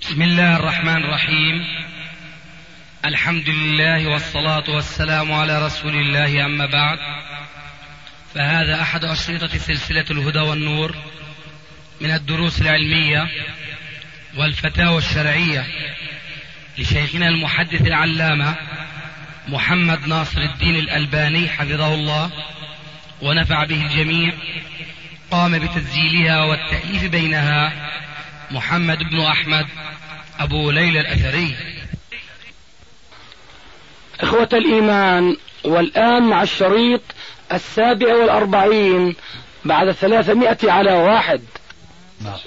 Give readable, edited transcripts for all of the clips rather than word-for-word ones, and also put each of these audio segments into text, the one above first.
بسم الله الرحمن الرحيم. الحمد لله والصلاة والسلام على رسول الله، أما بعد، فهذا أحد أشرطة سلسلة الهدى والنور من الدروس العلمية والفتاوى الشرعية لشيخنا المحدث العلامة محمد ناصر الدين الألباني حفظه الله ونفع به الجميع. قام بتسجيلها والتأليف بينها محمد بن أحمد أبو ليلى الأثري. إخوة الإيمان، والآن مع الشريط 47 بعد 300 نعم.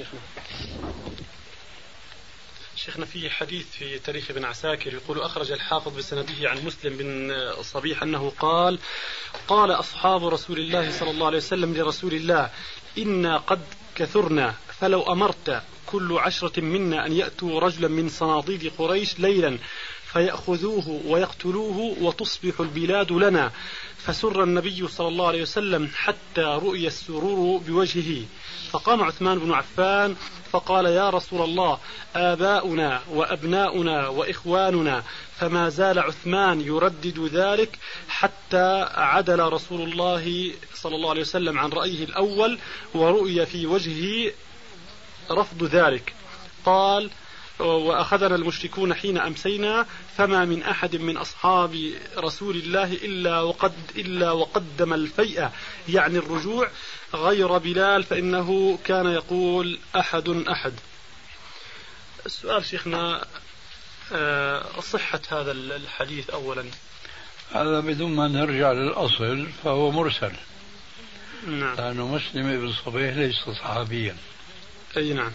شيخنا في حديث في تاريخ ابن عساكر يقول: أخرج الحافظ بسنده عن مسلم بن صبيح أنه قال أصحاب رسول الله صلى الله عليه وسلم لرسول الله: إنا قد كثرنا، فلو أمرت كل 10 منا أن يأتوا رجلا من صناديد قريش ليلا فيأخذوه ويقتلوه وتصبح البلاد لنا. فسر النبي صلى الله عليه وسلم حتى رؤي السرور بوجهه. فقام عثمان بن عفان فقال: يا رسول الله، آباؤنا وأبناؤنا وإخواننا. فما زال عثمان يردد ذلك حتى عدل رسول الله صلى الله عليه وسلم عن رأيه الأول ورؤي في وجهه رفض ذلك. قال: وأخذنا المشركون حين أمسينا، فما من أحد من أصحاب رسول الله إلا وقدم الفيئة، يعني الرجوع، غير بلال فإنه كان يقول: أحد أحد. السؤال شيخنا، صحة هذا الحديث أولا. هذا بدون ما نرجع للأصل فهو مرسل. نعم. لأنه مسلم بن صبيح ليس صحابيا. أي نعم.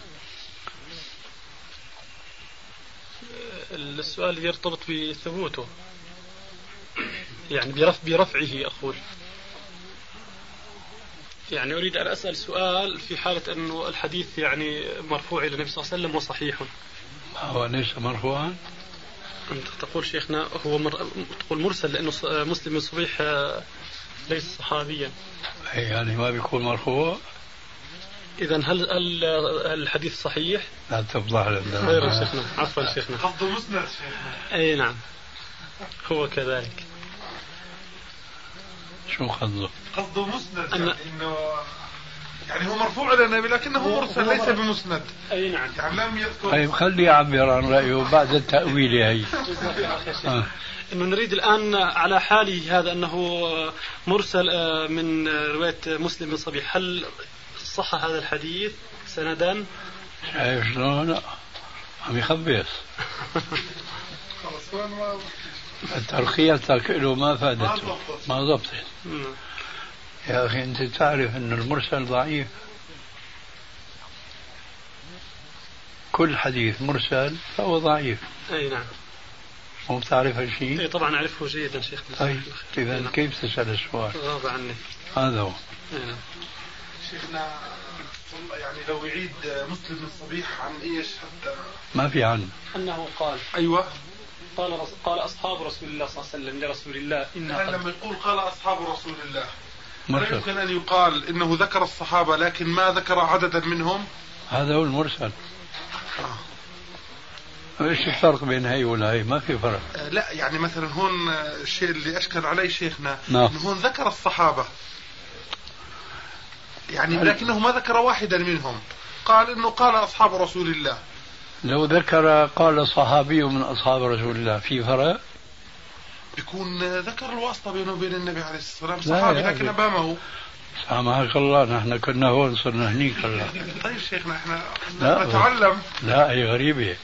السؤال يرتبط بثبوته، يعني برفعه أقول. يعني أريد أن أسأل سؤال في حالة أنه الحديث يعني مرفوع إلى النبي صلى الله عليه وسلم وصحيح. هو ليس مرفوعا؟ أنت تقول شيخنا هو تقول مرسل لأنه مسلم بن صبيح ليس صحابيا. يعني ما بيكون مرفوع؟ إذن هل الحديث صحيح؟ لا تفضح لنا. خير شيخنا، عفوا شيخنا. قصده مسند شيخنا. أي نعم، هو كذلك. شو قصده؟ قصده مسند، إنه يعني هو مرفوع إلى النبي لكنه مرسل ليس بمسند. أي نعم. يعني لم يذكر. طيب خليه يعبر عن رأيه بعد التأويل. هي إنه نريد الآن على حاله هذا أنه مرسل من رواية مسلم بن صبيح، هل صح هذا الحديث سندا؟ شايف شلون؟ لا عم يخبص. ترخيصك له ما فادته، ما ضبطت. يا أخي أنت تعرف أن المرسل ضعيف. كل حديث مرسل فهو ضعيف. أي نعم. مو بتعرف هالشيء؟ أي طبعا أعرفه جيدا شيخ. طيب إذا كيف تسأل السؤال؟ غاب عني. هذا هو. نعم. شيخنا يعني لو يعيد مسلم بن صبيح عن ايش حتى ما في عنه. أنه قال. أيوة. قال أصحاب رسول الله صلى الله عليه وسلم لرسول الله لما يقول قال أصحاب رسول الله، مرسل. لا يمكن أن يقال إنه ذكر الصحابة لكن ما ذكر عددا منهم. هذا هو المرسل. ايش الفرق بين هي ولا هي؟ ما في فرق. لا يعني مثلا هون الشيء اللي أشكل عليه شيخنا نعم. إنه هون ذكر الصحابة يعني لكنه ما ذكر واحدا منهم، قال إنه قال أصحاب رسول الله. لو ذكر قال صحابي من أصحاب رسول الله في فرق؟ يكون ذكر الواسطة بينه وبين النبي عليه الصلاة والسلام صحابي لكن أمامه. سامحك الله، نحن كنا هون صرنا هنيك هلا. طيب شيخنا احنا لا نتعلم. لا هي غريبة.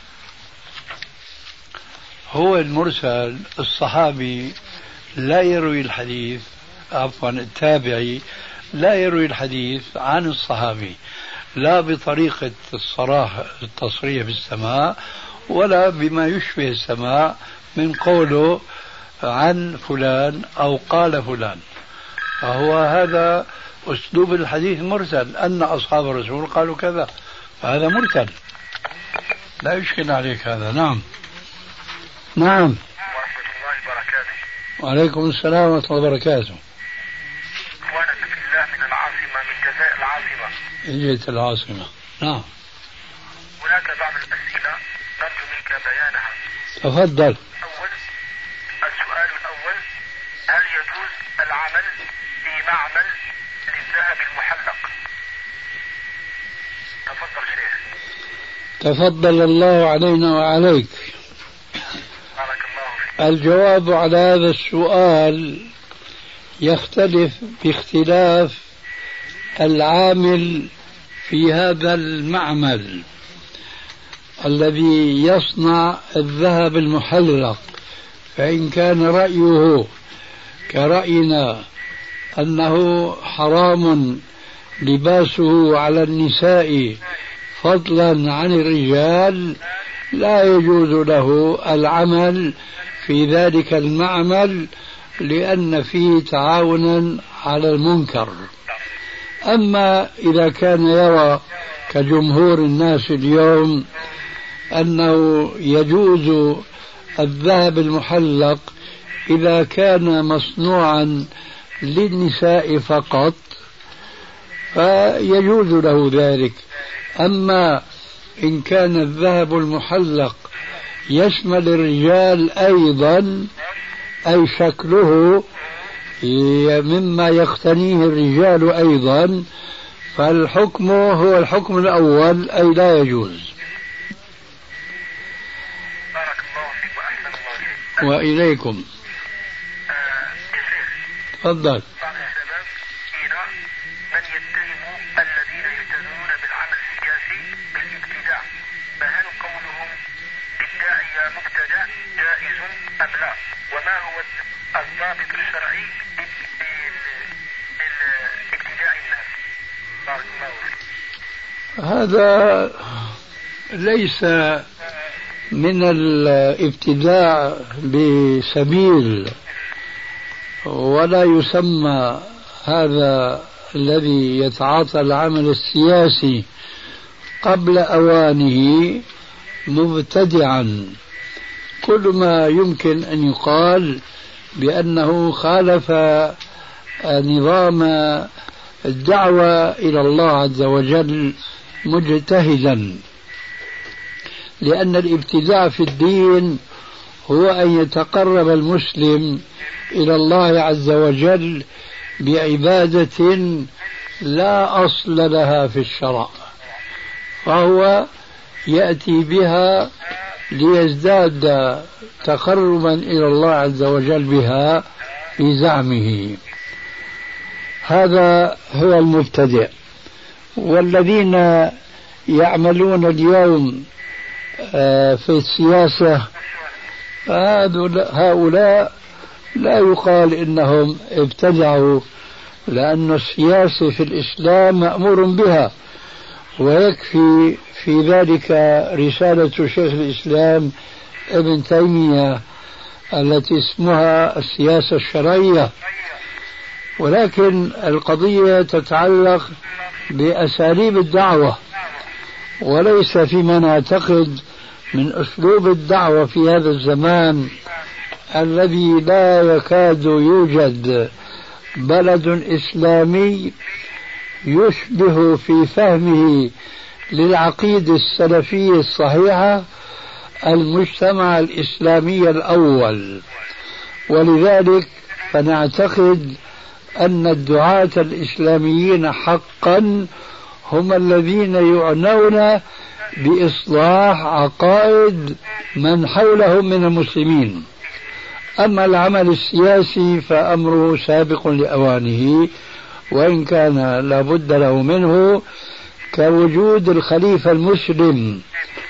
هو المرسل الصحابي لا يروي الحديث، عفوا التابعي لا يروي الحديث عن الصحابي، لا بطريقة التصريح بالسماع ولا بما يشبه السماع من قوله عن فلان أو قال فلان. فهو هذا أسلوب الحديث مرسل، أن أصحاب الرسول قالوا كذا، فهذا مرسل لا يشكل عليك هذا. نعم. نعم. ورحمة الله وبركاته. وعليكم السلام ورحمة الله وبركاته. إخوانا في الله من العاصمة، من جزاء العاصمة. اجت العاصمة. نعم. هناك بعض الأسئلة تفضل. السؤال الأول: هل يجوز العمل في معمل للذهب المحلق؟ تفضل شيخ. تفضل الله علينا وعليك. بارك الله فيك. الجواب على هذا السؤال يختلف باختلاف العامل في هذا المعمل الذي يصنع الذهب المحلق، فإن كان رأيه كرأينا أنه حرام لباسه على النساء فضلا عن الرجال، لا يجوز له العمل في ذلك المعمل لأن فيه تعاونا على المنكر. أما إذا كان يرى كجمهور الناس اليوم أنه يجوز الذهب المحلق إذا كان مصنوعا للنساء فقط فيجوز له ذلك. أما إن كان الذهب المحلق يشمل الرجال أيضا، أي شكله مما يقتنيه الرجال أيضا، فالحكم هو الحكم الأول، أي لا يجوز. بارك الله فيك وأحسن الله فيك. وإليكم. تفضل. بعض الشباب فينا من يتهم الذين يلتزمون بالعمل السياسي بالابتداع، فهل قولهم بالداعية مبتدع جائز أم لا؟ وما هو الضابط الشرعي بالابتداع الناس؟ بارك الله فيك. هذا ليس من الابتداع بسبيل، ولا يسمى هذا الذي يتعاطى العمل السياسي قبل أوانه مبتدعا. كل ما يمكن أن يقال بأنه خالف نظام الدعوة إلى الله عز وجل مجتهدا، لأن الابتداع في الدين هو أن يتقرب المسلم إلى الله عز وجل بعبادة لا أصل لها في الشرع، فهو يأتي بها ليزداد تقربا إلى الله عز وجل بها في زعمه. هذا هو المبتدع. والذين يعملون اليوم في السياسة هؤلاء لا يقال إنهم ابتدعوا، لأن السياسة في الإسلام مأمور بها، ويكفي في ذلك رسالة شيخ الإسلام ابن تيمية التي اسمها السياسة الشرعية. ولكن القضية تتعلق بأساليب الدعوة، وليس فيما نعتقد من أسلوب الدعوة في هذا الزمان الذي لا يكاد يوجد بلد إسلامي يشبه في فهمه للعقيدة السلفية الصحيحة المجتمع الإسلامي الأول. ولذلك فنعتقد أن الدعاة الإسلاميين حقا هم الذين يعنون بإصلاح عقائد من حولهم من المسلمين. أما العمل السياسي فأمره سابق لأوانه، وإن كان لابد له منه كوجود الخليفة المسلم،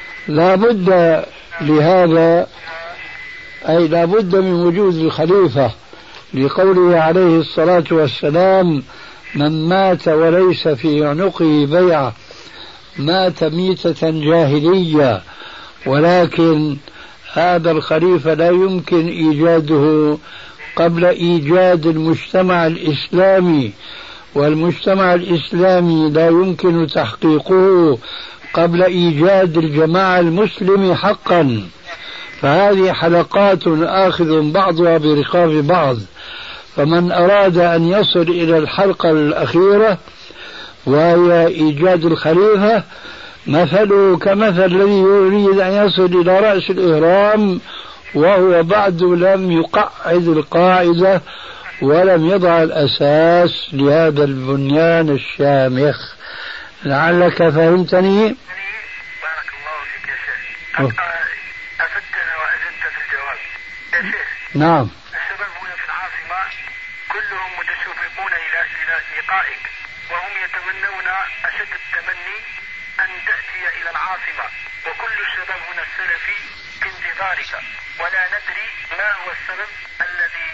لابد لهذا، أي لابد من وجود الخليفة، لقوله عليه الصلاة والسلام: من مات وليس في عنقه بيعة مات ميتة جاهلية. ولكن هذا الخليفة لا يمكن إيجاده قبل إيجاد المجتمع الإسلامي، والمجتمع الإسلامي لا يمكن تحقيقه قبل إيجاد الجماعة المسلمة حقا. فهذه حلقات آخذ بعضها برقاب بعض، فمن أراد أن يصل إلى الحلقة الأخيرة وهي إيجاد الخليفة مثله كمثل الذي يريد أن يصل إلى رأس الإهرام وهو بعد لم يقعد القاعدة ولم يضع الأساس لهذا البنيان الشامخ. لعلك فهمتني. بارك الله فيك يا شيخ. أفدتنا وأجدت في الجواب يا شيخ. نعم. الشباب هنا في العاصمة كلهم متشوقون إلى لقائك، وهم يتمنون أشد التمني أن تأتي إلى العاصمة، وكل الشباب هنا السلفي في انتظارك، ولا ندري ما هو السبب الذي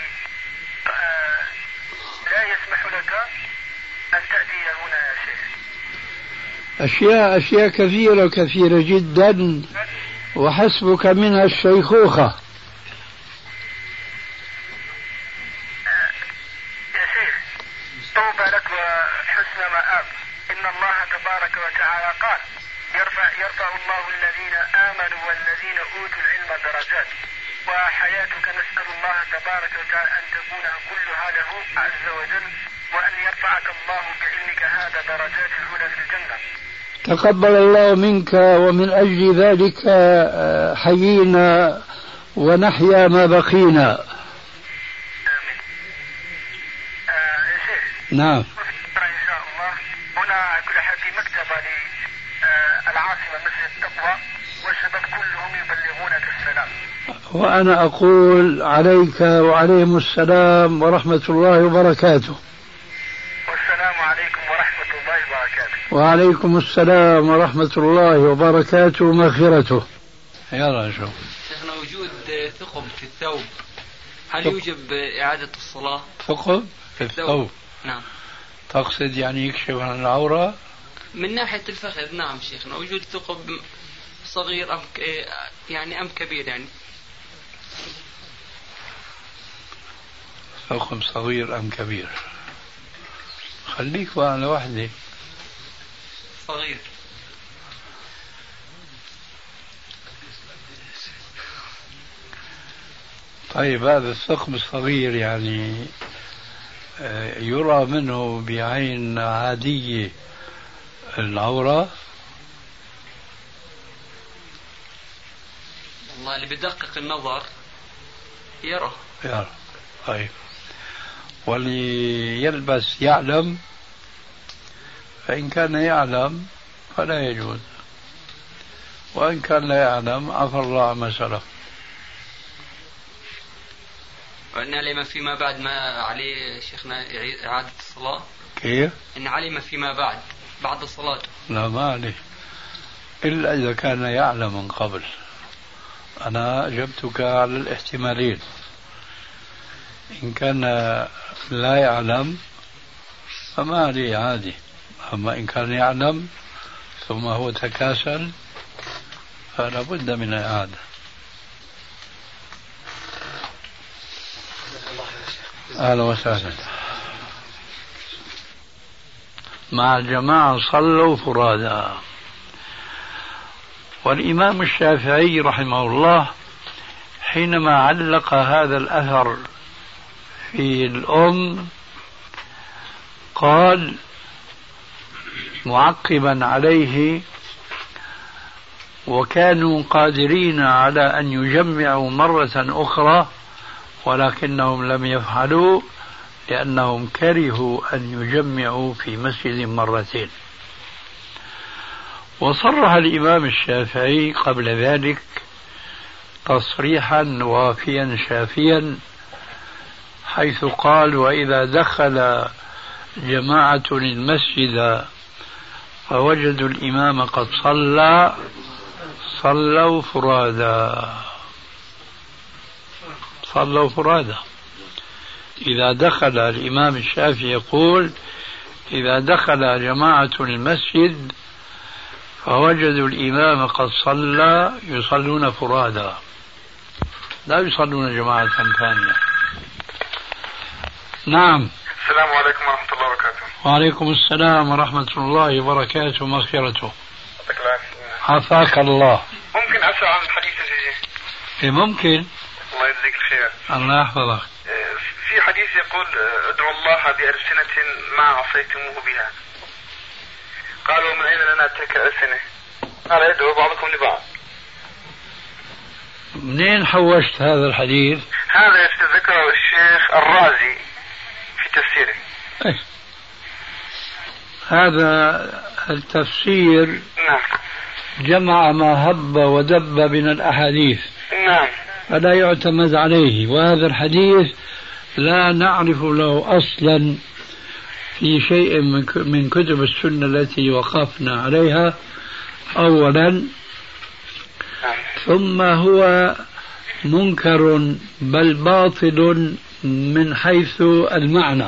لا يسمح لك أن تأتي هنا يا شيخ. أشياء كثيرة جدا، وحسبك منها الشيخوخة. يا شيخ طوبى لك وحسن مآب. إن الله تبارك وتعالى قال يرفع الله الذين آمنوا والذين أوتوا العلم درجات، وحياتك نسأل الله تبارك وتعالى أن تكون كلها له عز وجل، وأن يرفعك الله بعلمك هذا درجات العلى في الجنة. تقبل الله منك، ومن أجل ذلك حيينا ونحيا ما بقينا. آمين. يا شيخ. نعم. إن شاء الله هنا كل حد في مكتبة للعاصمة مسجد التقوى، والشباب كلهم يبلغونك السلام. وأنا أقول عليك وعليهم السلام ورحمة الله وبركاته. والسلام عليكم ورحمة الله وبركاته. وعليكم السلام ورحمة الله وبركاته ومغفرته. يلا شوف. شيخنا وجود ثقب في الثوب هل يوجب إعادة الصلاة؟ ثقب في الثوب؟ نعم. تقصد يعني يكشف عن العورة؟ من ناحية الفخذ نعم شيخنا. وجود ثقب صغير أم كبير يعني؟ ثقب صغير أم كبير؟ خليك بقى على وحدة. صغير. طيب هذا الثقب الصغير يعني يرى منه بعين عادية العورة؟ والله اللي بدقق النظر يرى. طيب واللي يلبس يعلم، فإن كان يعلم فلا يجوز، وإن كان لا يعلم عفى الله عما سلف. وإن علم فيما بعد ما عليه شيخنا إعادة الصلاة. كيف؟ إن علم فيما بعد الصلاة. لا ما عليه، إلا إذا كان يعلم من قبل. أنا أجبتك على الاحتمالين. إن كان لا يعلم فما عليه عادي، أما إن كان يعلم ثم هو تكاسل فلا بد من الإعادة. أهلا وسهلا. مع الجماعة صلوا فرادا. والإمام الشافعي رحمه الله حينما علق هذا الأثر في الأم قال معقبا عليه: وكانوا قادرين على أن يجمعوا مرة أخرى ولكنهم لم يفعلوا لأنهم كرهوا أن يجمعوا في مسجد مرتين. وصرح الإمام الشافعي قبل ذلك تصريحا وافيا شافيا حيث قال: وإذا دخل جماعة المسجد فوجدوا الإمام قد صلى صلوا فرادا. إذا دخل الإمام الشافعي يقول: إذا دخل جماعة المسجد فوجدوا الإمام قد صلى يصلون فرادا، لا يصلون جماعة ثانية. نعم. السلام عليكم ورحمة الله وبركاته. وعليكم السلام ورحمة الله وبركاته ومغفرته. عافاك الله. ممكن أسأل عن الحديث إيه ممكن. الله يجزيك الخير. الله يحفظك. في حديث يقول: ادعوا الله بألسنة ما عصيتموه بها. قالوا: من أين لنا تلك الألسنة؟ قال: يدعو بعضكم لبعض. منين حوشت هذا الحديث؟ هذا ذكره الشيخ الرازي في تفسيره. هذا التفسير نعم جمع ما هب ودب من الأحاديث، نعم، فلا يعتمد عليه. وهذا الحديث لا نعرف له أصلا في شيء من كتب السنة التي وقفنا عليها أولا، ثم هو منكر بل باطل من حيث المعنى،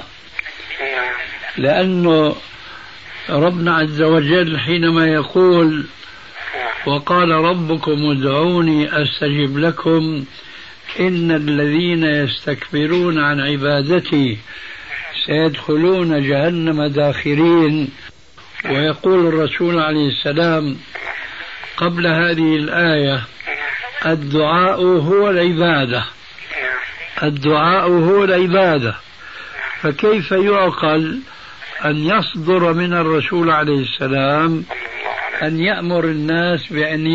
لأنه ربنا عز وجل حينما يقول وقال ربكم ادعوني أستجب لكم إن الذين يستكبرون عن عبادتي سيدخلون جهنم داخرين، ويقول الرسول عليه السلام قبل هذه الآية الدعاء هو العبادة، الدعاء هو العبادة. فكيف يعقل أن يصدر من الرسول عليه السلام أن يأمر الناس بأن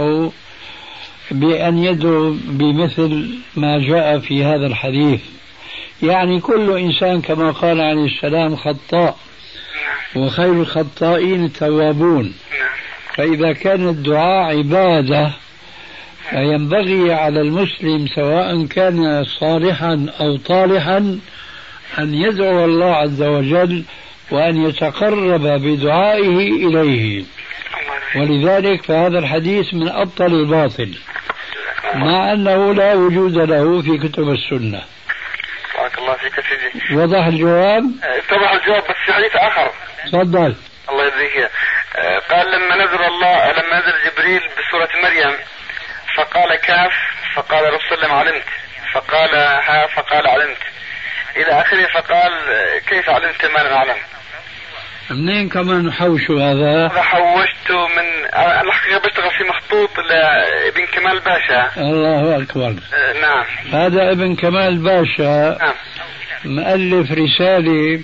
يدعوا بمثل ما جاء في هذا الحديث؟ يعني كل إنسان كما قال عليه السلام خطاء، وخير الخطائين التوابون. فإذا كان الدعاء عبادة فينبغي على المسلم سواء كان صالحا أو طالحا أن يدعو الله عز وجل وأن يتقرب بدعائه إليه. ولذلك فهذا الحديث من أبطل الباطل، مع أنه لا وجود له في كتب السنة. بارك الله فيك سيدي. وضح الجواب؟ اتضح الجواب، بس في حديث آخر. تفضل. الله يجزيك. قال لما نزل جبريل بسورة مريم فقال كاف، فقال الرسول صلى الله عليه وسلم علمت، فقال ها، فقال علمت إلى آخره، فقال كيف علمت ما لم أعلم؟ منين كمان حوشوا هذا؟ حوشته من الحقيقة بشتغل في مخطوط لابن كمال باشا. الله أكبر. نعم. هذا ابن كمال باشا. نعم. مؤلف رسالة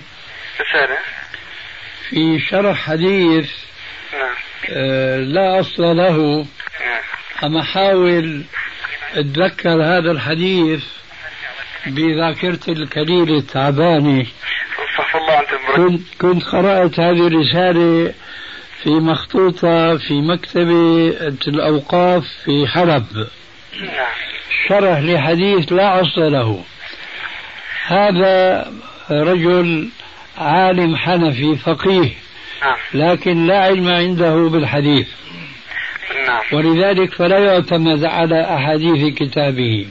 في شرح حديث. نعم. لا أصل له. نعم. أما حاول أتذكر هذا الحديث بذاكرتي القليلة التعبانة. كنت قرأت هذه الرسالة في مخطوطة في مكتبة الأوقاف في حلب، شرح لحديث لا أصل له. هذا رجل عالم حنفي فقيه، لكن لا علم عنده بالحديث، ولذلك فلا يعتمد على أحاديث كتابه.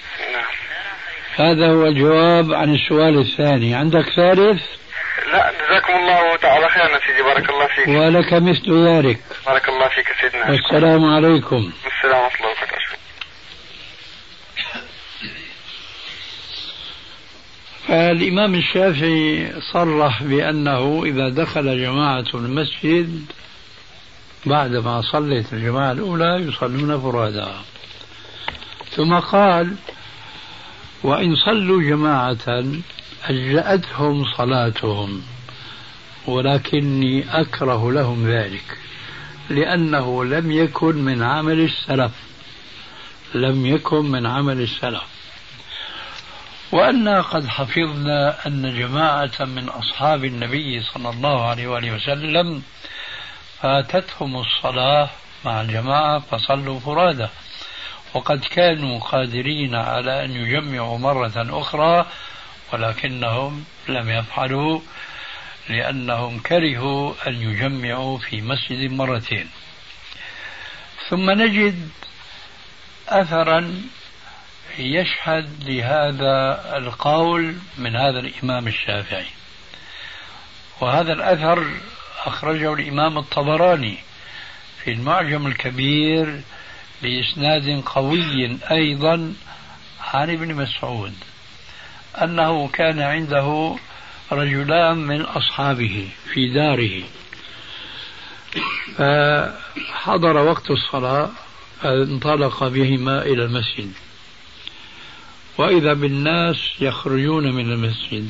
هذا هو الجواب عن السؤال الثاني. عندك ثالث؟ لا، جزاكم الله تعالى خيرا سيدي، بارك الله فيك. ولك مثل ذلك. بارك الله فيك سيدنا. والسلام عليكم. السلام ورحمة الله وبركاته. فالإمام الشافعي صرح بأنه إذا دخل جماعة المسجد بعدما صلت الجماعة الأولى يصلون فرادا، ثم قال وإن صلوا جماعة أجزأتهم صلاتهم، ولكني أكره لهم ذلك لأنه لم يكن من عمل السلف، لم يكن من عمل السلف. وأنا قد حفظنا أن جماعة من أصحاب النبي صلى الله عليه وآله وسلم فاتتهم الصلاة مع الجماعة فصلوا فرادى، وقد كانوا قادرين على أن يجمعوا مرة أخرى ولكنهم لم يفعلوا لأنهم كرهوا أن يجمعوا في مسجد مرتين. ثم نجد أثرا يشهد لهذا القول من هذا الإمام الشافعي، وهذا الأثر أخرجه الإمام الطبراني في المعجم الكبير بإسناد قوي أيضا عن ابن مسعود أنه كان عنده رجلان من أصحابه في داره، فحضر وقت الصلاة فانطلق بهما إلى المسجد، وإذا بالناس يخرجون من المسجد،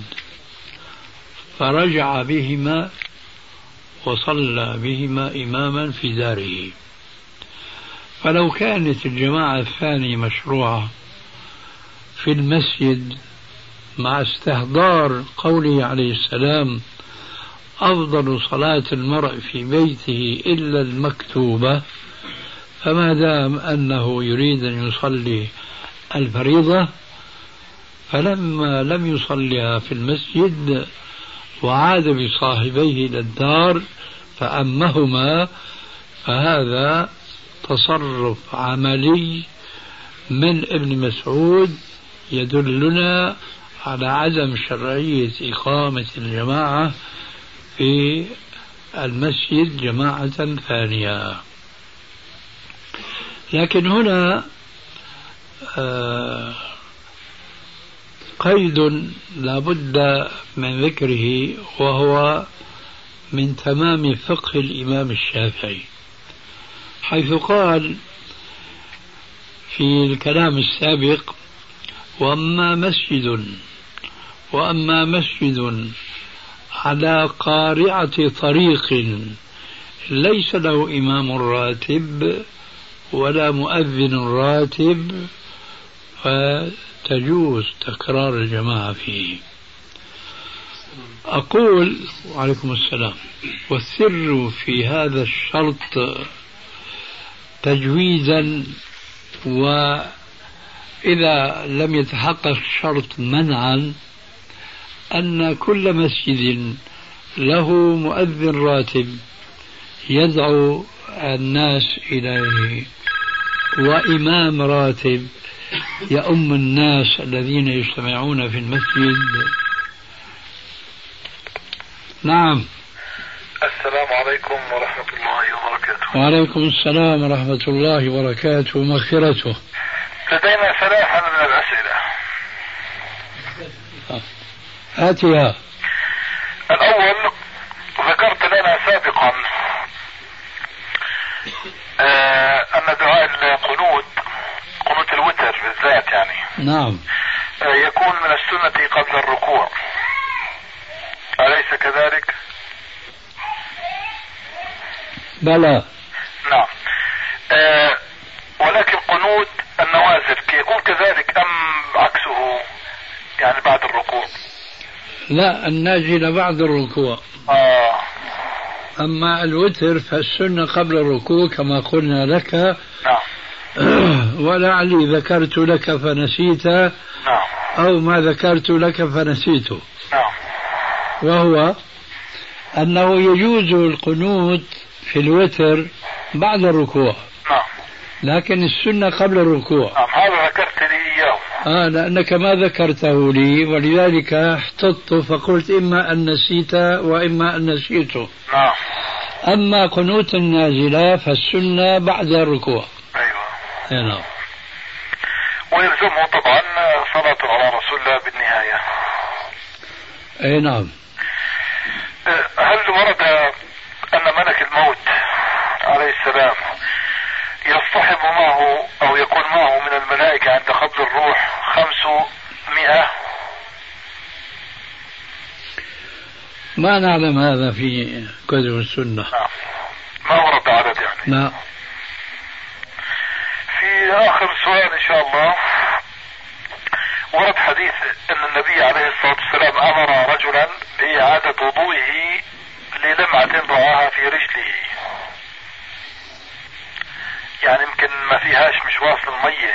فرجع بهما وصلى بهما إماما في داره. فلو كانت الجماعة الثانية مشروعة في المسجد مع استحضار قوله عليه السلام أفضل صلاة المرء في بيته إلا المكتوبة، فما دام أنه يريد أن يصلي الفريضة فلما لم يصليها في المسجد وعاد بصاحبيه إلى الدار فأمهما، فهذا تصرف عملي من ابن مسعود يدلنا على عدم شرعية إقامة الجماعة في المسجد جماعة ثانية. لكن هنا قيد لا بد من ذكره، وهو من تمام فقه الإمام الشافعي، حيث قال في الكلام السابق: وأما مسجد على قارعة طريق ليس له إمام راتب ولا مؤذن راتب فتجوز تكرار الجماعة فيه. أقول وعليكم السلام: والسر في هذا الشرط تجويزا، وإذا لم يتحقق الشرط منعا، أن كل مسجد له مؤذن راتب يدعو الناس إليه وإمام راتب يؤم الناس الذين يجتمعون في المسجد. نعم. السلام عليكم ورحمة الله وبركاته. وعليكم السلام ورحمة الله وبركاته ومغفرته. لدينا ثلاثة من الأسئلة. هاتها. الأول: ذكرت لنا سابقا أن دعاء القنوت، قنوت الوتر بالذات يعني، نعم، يكون من السنة قبل الركوع، أليس كذلك؟ بلى. نعم. ولكن قنوت النوازل يكون كذلك أم عكسه، يعني بعد الركوع؟ لا، النازلة بعد الركوع. أما الوتر فالسنة قبل الركوع كما قلنا لك. نعم. ولعلي ذكرت لك فنسيت. نعم. أو ما ذكرت لك فنسيته. نعم. وهو أنه يجوز القنوت في الوتر بعد الركوع. نعم. لكن السنة قبل الركوع. نعم، هذا ذكرت لي إياه. لأنك ما ذكرته لي، ولذلك احتطت فقلت إما أن نسيت وإما أن نسيته. نعم. أما قنوت النازلة فالسنة بعد الركوع. أيوة. نعم. ويلزمه طبعا صلاة على رسول الله بالنهاية. أي نعم. هل ورد أن ملك الموت عليه السلام يصطحب معه أو يكون معه من الملائكة عند قبض الروح 500؟ ما نعلم هذا في كتب السنة. ما ورد عدد يعني. لا. في آخر سؤال إن شاء الله: ورد حديث أن النبي عليه الصلاة والسلام أمر رجلا بإعادة وضوئه للمعة رآها في رجله، يعني يمكن ما فيهاش مش واصل المية.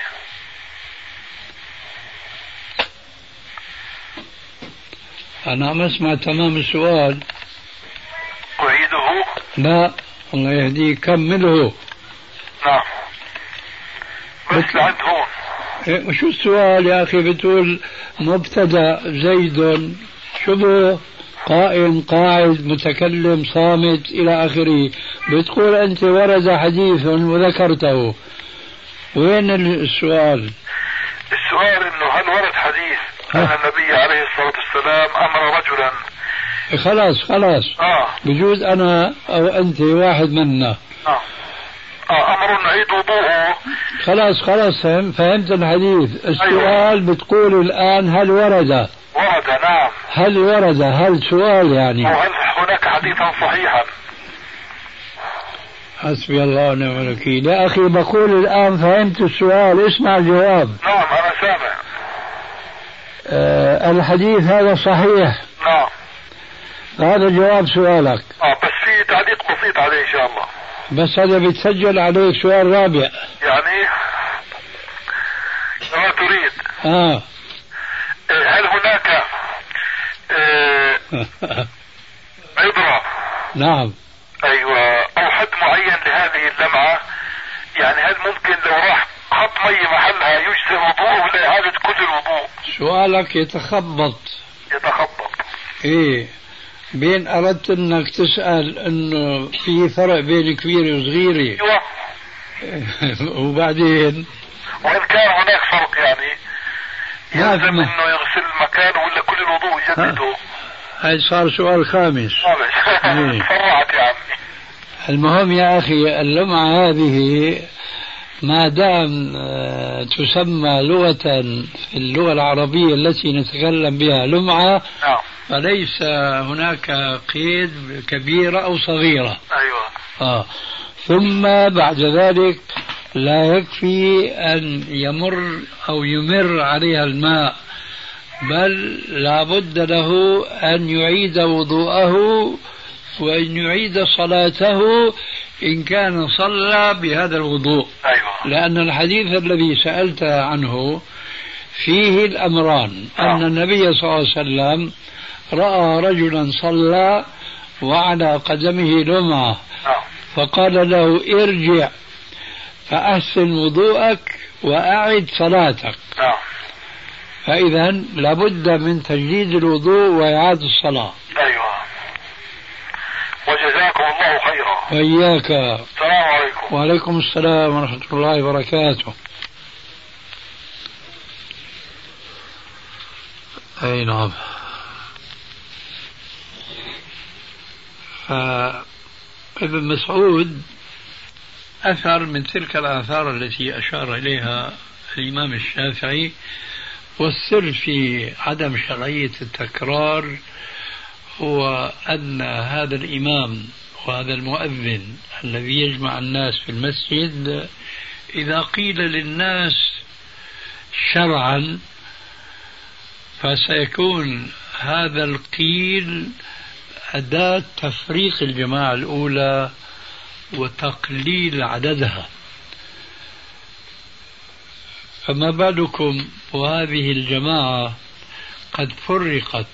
أنا عم أسمع تمام السؤال. أعيده؟ لا، الله يهديك كمله. نعم. بس لعند هون. شو السؤال يا أخي؟ بتقول مبتدأ زيد، شبه قائم قاعد متكلم صامت إلى آخره، بتقول أنت ورد حديث وذكرته، وين السؤال؟ السؤال إنه هل ورد حديث أن النبي عليه الصلاة والسلام أمر رجلا. خلاص بجوز أنا أو أنت واحد منا. أمر نعيد وضوءه. خلاص فهمت الحديث. السؤال بتقول الآن هل ورد؟ ورد، نعم. هل ورد؟ هل سؤال يعني؟ وهل هناك حديثا صحيحا؟ حسبي الله ونعم الوكيل. يا أخي بقول الآن فهمت السؤال، اسمع الجواب. نعم أنا سامع. الحديث هذا صحيح. نعم. هذا جواب سؤالك. بس في تعليق بسيط عليه إن شاء الله. بس هذا بيتسجل عليك سؤال رابع. يعني ما تريد. هل هناك عبرة؟ نعم. أيوة، أو حد معين لهذه اللمعة؟ يعني هل ممكن لو راح خط مي محلها يجزي الوضوء ولا إعادة كل الوضوء؟ سؤالك يتخبط. إيه، بين أردت أنك تسأل أنه في فرق بين كبيرة وصغيرة. أيوة. وبعدين وإن كان هناك فرق يعني يلزم أنه يغسل المكان ولا كل الوضوء يجدده؟ هاي صار سؤال خامس. فرعت يا عمي. المهم يا أخي اللمعة هذه ما دام تسمى لغة في اللغة العربية التي نتكلم بها لمعة، فليس هناك قيد كبيرة أو صغيرة. أيوة. ثم بعد ذلك لا يكفي أن يمر أو يمر عليها الماء، بل لا بد له أن يعيد وضوءه وأن يعيد صلاته إن كان صلى بهذا الوضوء. أيوة. لأن الحديث الذي سألت عنه فيه الأمران. أن النبي صلى الله عليه وسلم رأى رجلا صلى وعلى قدمه لمعة، فقال له ارجع فأحسن وضوءك وأعد صلاتك. فإذا لابد من تجديد الوضوء وإعادة الصلاة. أيوة. وجزاكم الله خيرا. وإياك. السلام عليكم. وعليكم السلام ورحمة الله وبركاته. أي نعم. فابن مسعود أثر من تلك الآثار التي أشار إليها الإمام الشافعي، والسر في عدم شرعية التكرار هو أن هذا الإمام وهذا المؤذن الذي يجمع الناس في المسجد إذا قيل للناس شرعا فسيكون هذا القيل أداة تفريق الجماعة الأولى وتقليل عددها، فما بالكم وهذه الجماعة قد فرقت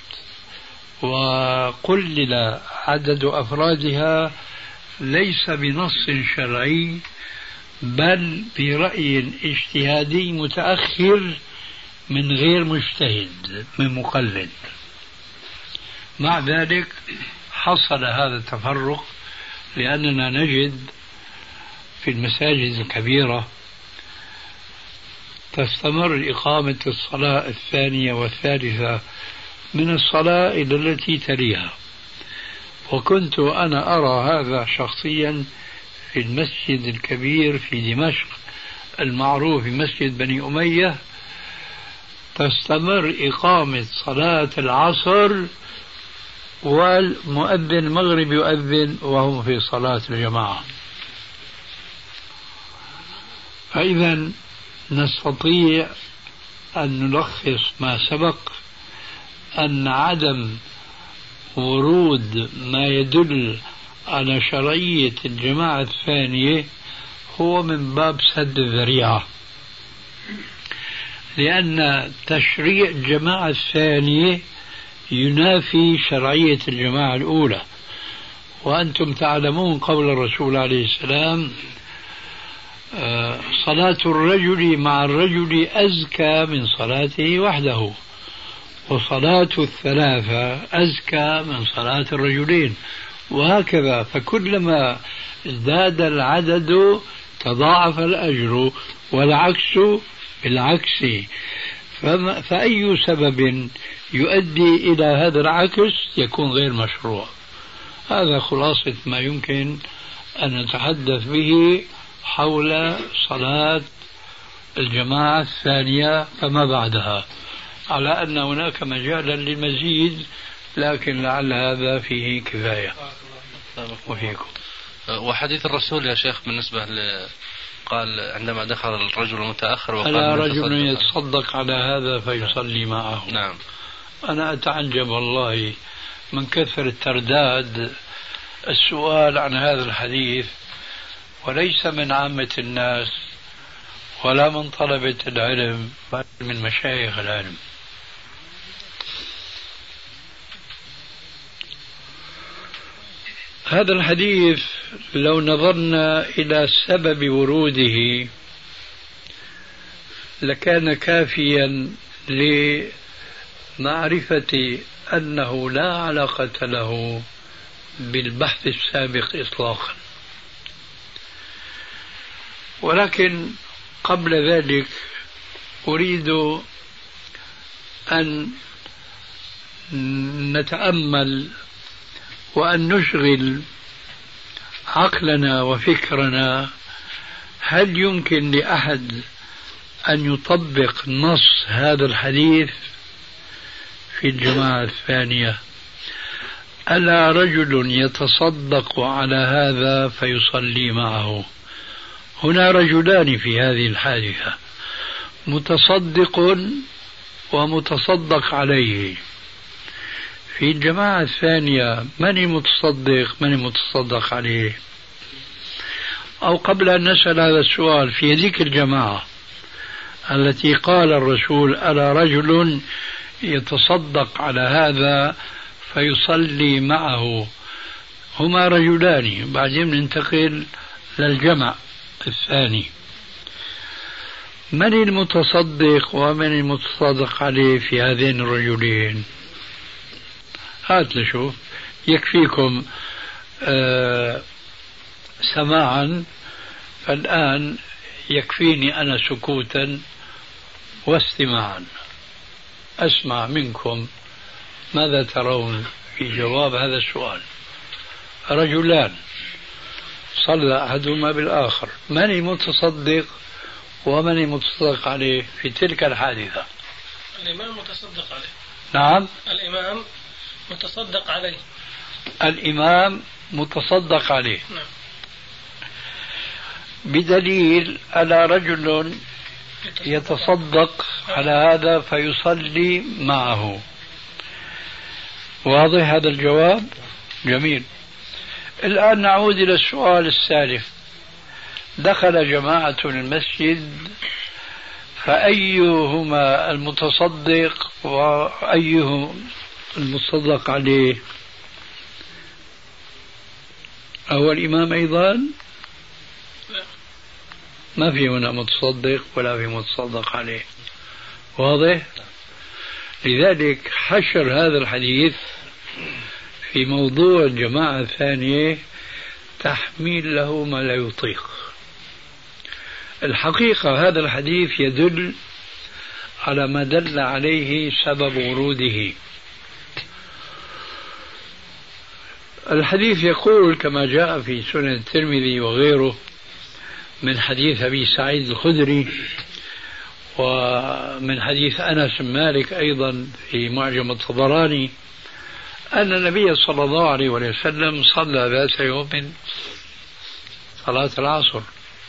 وقلل عدد أفرادها ليس بنص شرعي بل برأي اجتهادي متأخر من غير مجتهد من مقلد. مع ذلك حصل هذا التفرق لأننا نجد في المساجد الكبيرة تستمر إقامة الصلاة الثانية والثالثة من الصلاة إلى التي تليها. وكنت أنا أرى هذا شخصيا في المسجد الكبير في دمشق المعروف بمسجد بني أمية، تستمر إقامة صلاة العصر والمؤذن المغرب يؤذن وهم في صلاة الجماعة. فإذا نستطيع أن نلخص ما سبق أن عدم ورود ما يدل على شرعية الجماعة الثانية هو من باب سد الذريعة، لأن تشريع الجماعة الثانية ينافي شرعية الجماعة الأولى. وأنتم تعلمون قول الرسول عليه السلام صلاة الرجل مع الرجل أزكى من صلاته وحده، وصلاة الثلاثة أزكى من صلاة الرجلين، وهكذا. فكلما ازداد العدد تضاعف الأجر، والعكس بالعكس. فأي سبب يؤدي إلى هذا العكس يكون غير مشروع. هذا خلاصة ما يمكن أن نتحدث به حول صلاة الجماعة الثانية فما بعدها، على أن هناك مجالا للمزيد، لكن لعل هذا فيه كفاية. وفيكم وحديث الرسول يا شيخ بالنسبة قال عندما دخل الرجل المتأخر وقال ألا رجل يتصدق على هذا فيصلي معه. نعم. أنا أتعجب والله من كثرة ترداد السؤال عن هذا الحديث، وليس من عامة الناس ولا من طلبة العلم بل من مشايخ العلم. هذا الحديث لو نظرنا إلى سبب وروده لكان كافيا لمعرفة أنه لا علاقة له بالبحث السابق إطلاقا. ولكن قبل ذلك أريد أن نتأمل وأن نشغل عقلنا وفكرنا، هل يمكن لأحد أن يطبق نص هذا الحديث في الجماعة الثانية؟ ألا رجل يتصدق على هذا فيصلي معه. هنا رجلان في هذه الحادثة، متصدق ومتصدق عليه. في الجماعة الثانية من المتصدق من المتصدق عليه؟ أو قبل أن نسأل هذا السؤال، في ذيك الجماعة التي قال الرسول ألا رجل يتصدق على هذا فيصلي معه، هما رجلان، بعدين ننتقل للجمع الثاني. من المتصدق ومن المتصدق عليه في هذين الرجلين؟ هات نشوف، يكفيكم سماعا، فالآن يكفيني أنا سكوتا واستماعا. أسمع منكم ماذا ترون في جواب هذا السؤال. رجلان صلى أحدهما بالآخر، من المتصدق ومن المتصدق عليه في تلك الحادثة؟ الإمام متصدق عليه. نعم، الإمام متصدق عليه. الإمام متصدق عليه. نعم. بدليل ألا رجل يتصدق على هذا فيصلي معه. واضح هذا الجواب؟ جميل. الآن نعود إلى السؤال السالف. دخل جماعة المسجد، فأيهما المتصدق وأيه المتصدق عليه؟ هو الإمام أيضا؟ ما في هنا متصدق ولا في متصدق عليه. واضح؟ لذلك حشر هذا الحديث في موضوع الجماعة الثانية تحميل له ما لا يطيق. الحقيقة هذا الحديث يدل على ما دل عليه سبب وروده. الحديث يقول كما جاء في سنن الترمذي وغيره من حديث أبي سعيد الخدري، ومن حديث أنس بن مالك أيضا في معجم الطبراني، أن النبي صلى الله عليه وسلم صلى ذات يوم صلاة العصر،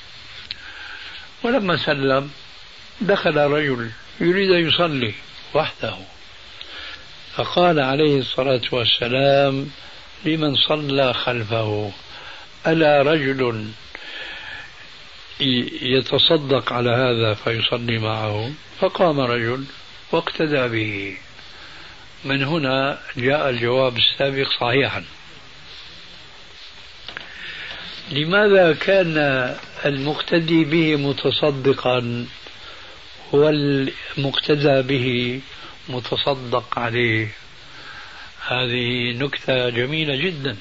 ولما سلم دخل رجل يريد أن يصلي وحده، فقال عليه الصلاة والسلام لمن صلى خلفه ألا رجل يتصدق على هذا فيصلي معه؟ فقام رجل واقتدى به. من هنا جاء الجواب السابق صحيحا. لماذا كان المقتدي به متصدقا والمقتدى به متصدق عليه؟ هذه نكتة جميلة جدا.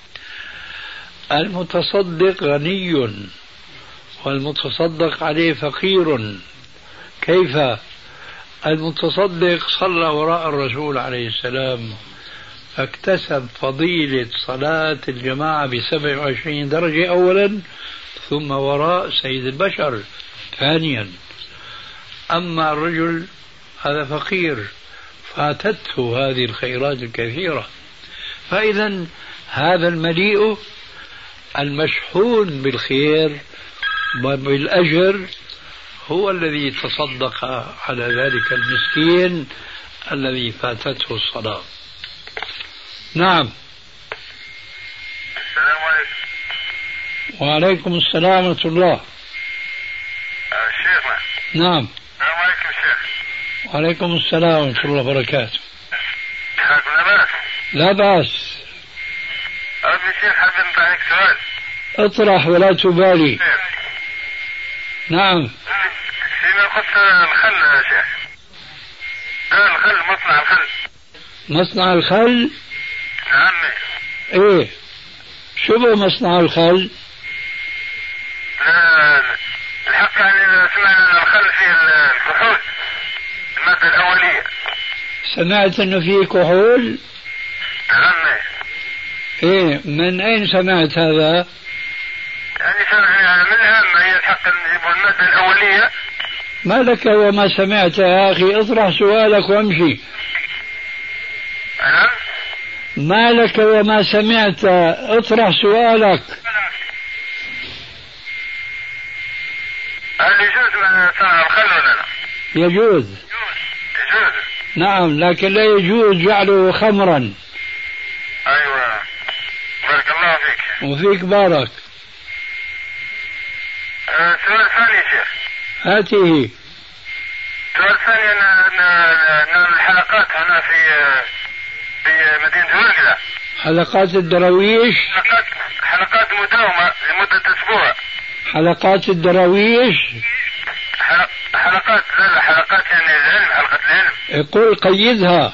المتصدق غني والمتصدق عليه فقير. كيف؟ المتصدق صلى وراء الرسول عليه السلام فاكتسب فضيلة صلاة الجماعة ب27 درجة أولا، ثم وراء سيد البشر ثانيا. أما الرجل هذا فقير فاتته هذه الخيرات الكثيرة. فإذا هذا المليء المشحون بالخير وبالأجر هو الذي تصدق على ذلك المسكين الذي فاتته الصلاة. نعم. السلام عليكم. وعليكم السلام ورحمة الله. شيخنا. نعم. السلام عليكم شيخ. وعليكم السلام ورحمة الله وبركاته. حالكم لا بأس؟ لا بأس. أبي شيخ حابب نطرح سؤال. اطرح ولا تبالي. نعم. فيما يخص الخل يا شيخ. الخل، مصنع الخل. مصنع الخل؟ نعم. ايه شو هو مصنع الخل؟ الحق يعني سمعنا ان الخل فيه الكحول، المادة الأولية. سمعت انه فيه كحول؟ نعم. ايه من اين سمعت هذا؟ يعني سمعنا منها ما هي الحق نجيبوا المادة الأولية. ما لك وما سمعت يا أخي؟ اطرح سؤالك وامشي. نعم. ما لك وما سمعت؟ اطرح سؤالك. هل يجوز ما صنع الخل ولا لا؟ يجوز. يجوز. نعم لكن لا يجوز جعله خمرا. أيوة بارك الله فيك. وفيك بارك. سؤال ثاني يا شيخ. هاته. سؤال ثاني أن الحلقات هنا في مدينة ولقلة. حلقات الدراويش. حلقات مداومة لمدة أسبوع. حلقات الدراويش. حلقات لا حلقات يعني العلم، حلقة العلم. يقول قيدها.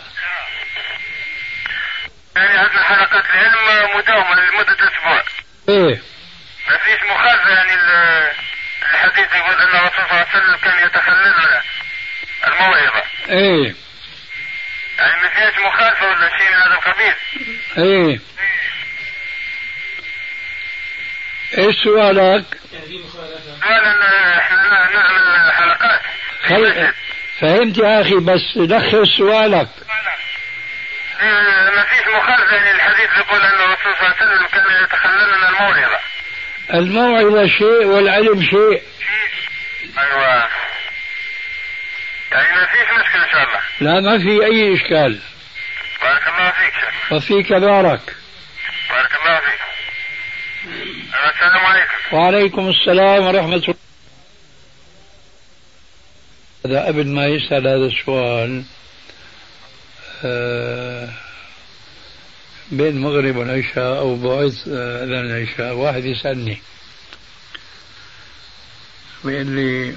يعني عندنا حلقات العلم مداومة لمدة أسبوع. ايه. ما فيش مخالفة يعني الحديث يقول أن الرسول صلى الله عليه وسلم كان يتخللنا الموعظة. ايه. يعني ما فيش مخالفة ولا شيء من هذا القبيل. ايه. ايش سؤالك؟ سؤال ان احنا نعمل حلقات. فهمت يا اخي بس دخل سؤالك. ما فيش مخالفة يعني الحديث يقول ان الرسول صلى الله عليه وسلم كان يتخللنا الموعظة. الموعظة شيء والعلم شيء. ايوه. يعني ما فيش مشكلة ان شاء الله. لا ما في اي اشكال. بارك الله فيك شيخ. وفيك بارك. بارك الله فيك. السلام عليكم. وعليكم السلام ورحمة الله. هذا قبل ما يسأل هذا السؤال بين المغرب والعشاء أو بعد أذان العشاء واحد يسألني بيقول لي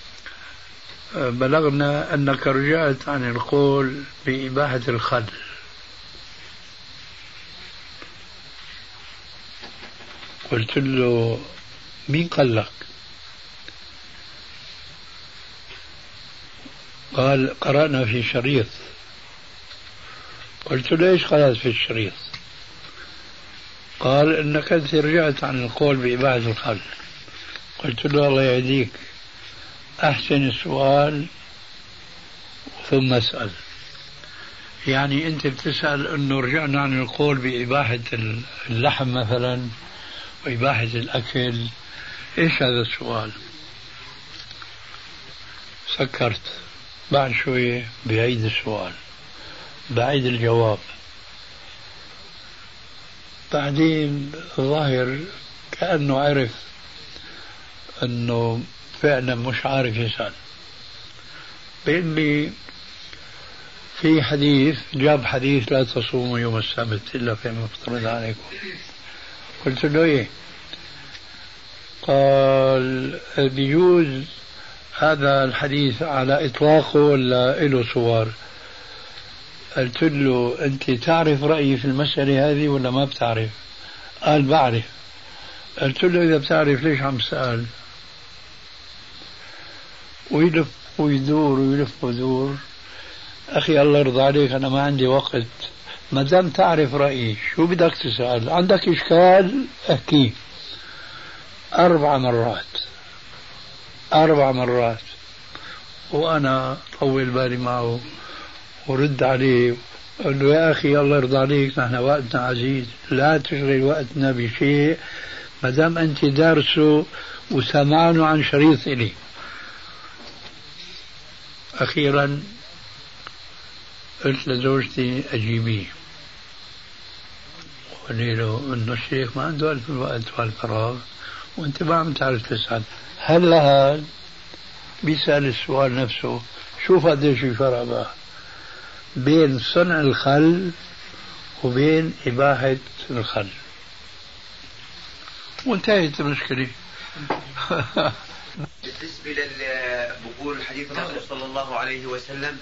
بلغنا أنك رجعت عن القول بإباحة الخل. قلت له مين قال لك؟ قال قرأنا في شريط. قلت له ايش قرأت في الشريط؟ قال انك انت رجعت عن القول بإباحة الخل. قلت له الله يهديك احسن السؤال ثم اسأل. يعني انت بتسأل انه رجعنا عن القول بإباحة اللحم مثلا وإباحة الأكل. إيش هذا السؤال؟ سكرت بعد شوية بعيد السؤال بعيد الجواب. بعدين ظاهر كأنه عرف أنه فعلا مش عارف يسأل. بيقول لي في حديث جاب حديث لا تصوموا يوم السبت إلا فيما افترض عليكم. قلت له ايه؟ قال بيجوز هذا الحديث على إطلاقه ولا له صور؟ قلت له أنت تعرف رأيي في المسألة هذه ولا ما بتعرف؟ قال بعرف. قلت له إذا بتعرف ليش عم تسأل؟ ويلف ويدور ويلف ويدور. أخي الله يرضى عليك أنا ما عندي وقت. ما دام تعرف رأيي شو بدك تسأل؟ عندك إشكال احكي. 4 مرات وأنا طول بالي معه ورد عليه قال له يا أخي الله يرضى عليك نحن وقتنا عزيز لا تشغل وقتنا بشيء ما دام أنت دارسه وسمعانه عن شريط إلي. أخيرا قلت لزوجتي أجيبيه، وقال له إنه الشيخ ما عنده الوقت والفراغ وأنت ما عم تعرف تسأل. هلا بيسأل السؤال نفسه، شوف قديش الفرق بقى بين صنع الخل وبين إباحة الخل، وانتهت المشكلة. بالنسبة لبقول حديث الرسول صلى الله عليه وسلم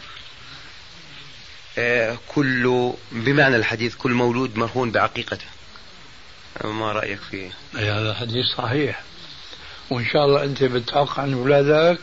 كل بمعنى الحديث كل مولود مرهون بعقيقته، ما رأيك فيه؟ هذا حديث صحيح، وإن شاء الله أنت بتحق عن أولادك.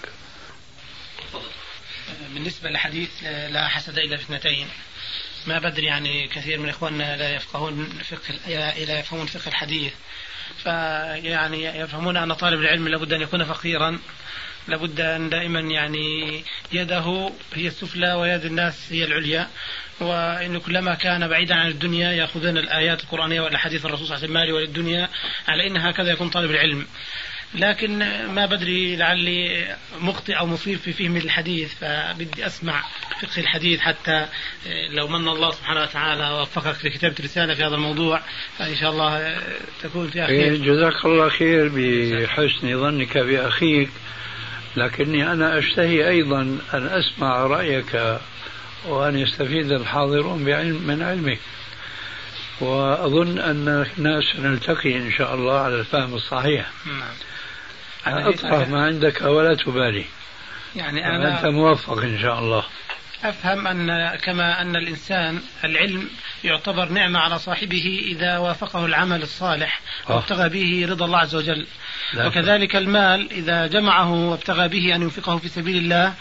بالنسبة لحديث لا حسد إلا في اثنتين، ما بدري يعني كثير من إخواننا لا يفقهون فقه الحديث، فيعني يفهمون أن طالب العلم لابد أن يكون فقيرا، لابد أن دائما يعني يده هي السفلى ويد الناس هي العليا، وإن كلما كان بعيدا عن الدنيا يأخذون الآيات القرآنية والحديث الرسول صلى الله عليه وسلم مالي وللدنيا، على إن هكذا يكون طالب العلم. لكن ما بدري لعلي مخطئ أو مصيب في فهم الحديث، فبدي أسمع فقه الحديث حتى لو من الله سبحانه وتعالى ووفقك لكتابة رسالة في هذا الموضوع فإن شاء الله تكون فيها خير. جزاك الله خير بحسن ظنك بأخيك، لكني أنا أشتهي أيضا أن أسمع رأيك وأن يستفيد الحاضرون من علمك، وأظن أننا سنلتقي إن شاء الله على الفهم الصحيح. أطرح ما عندك ولا تبالي، يعني أنت موفق إن شاء الله. أفهم أن كما أن الإنسان العلم يعتبر نعمة على صاحبه إذا وافقه العمل الصالح وابتغى به رضا الله عز وجل، وكذلك المال إذا جمعه وابتغى به أن ينفقه في سبيل الله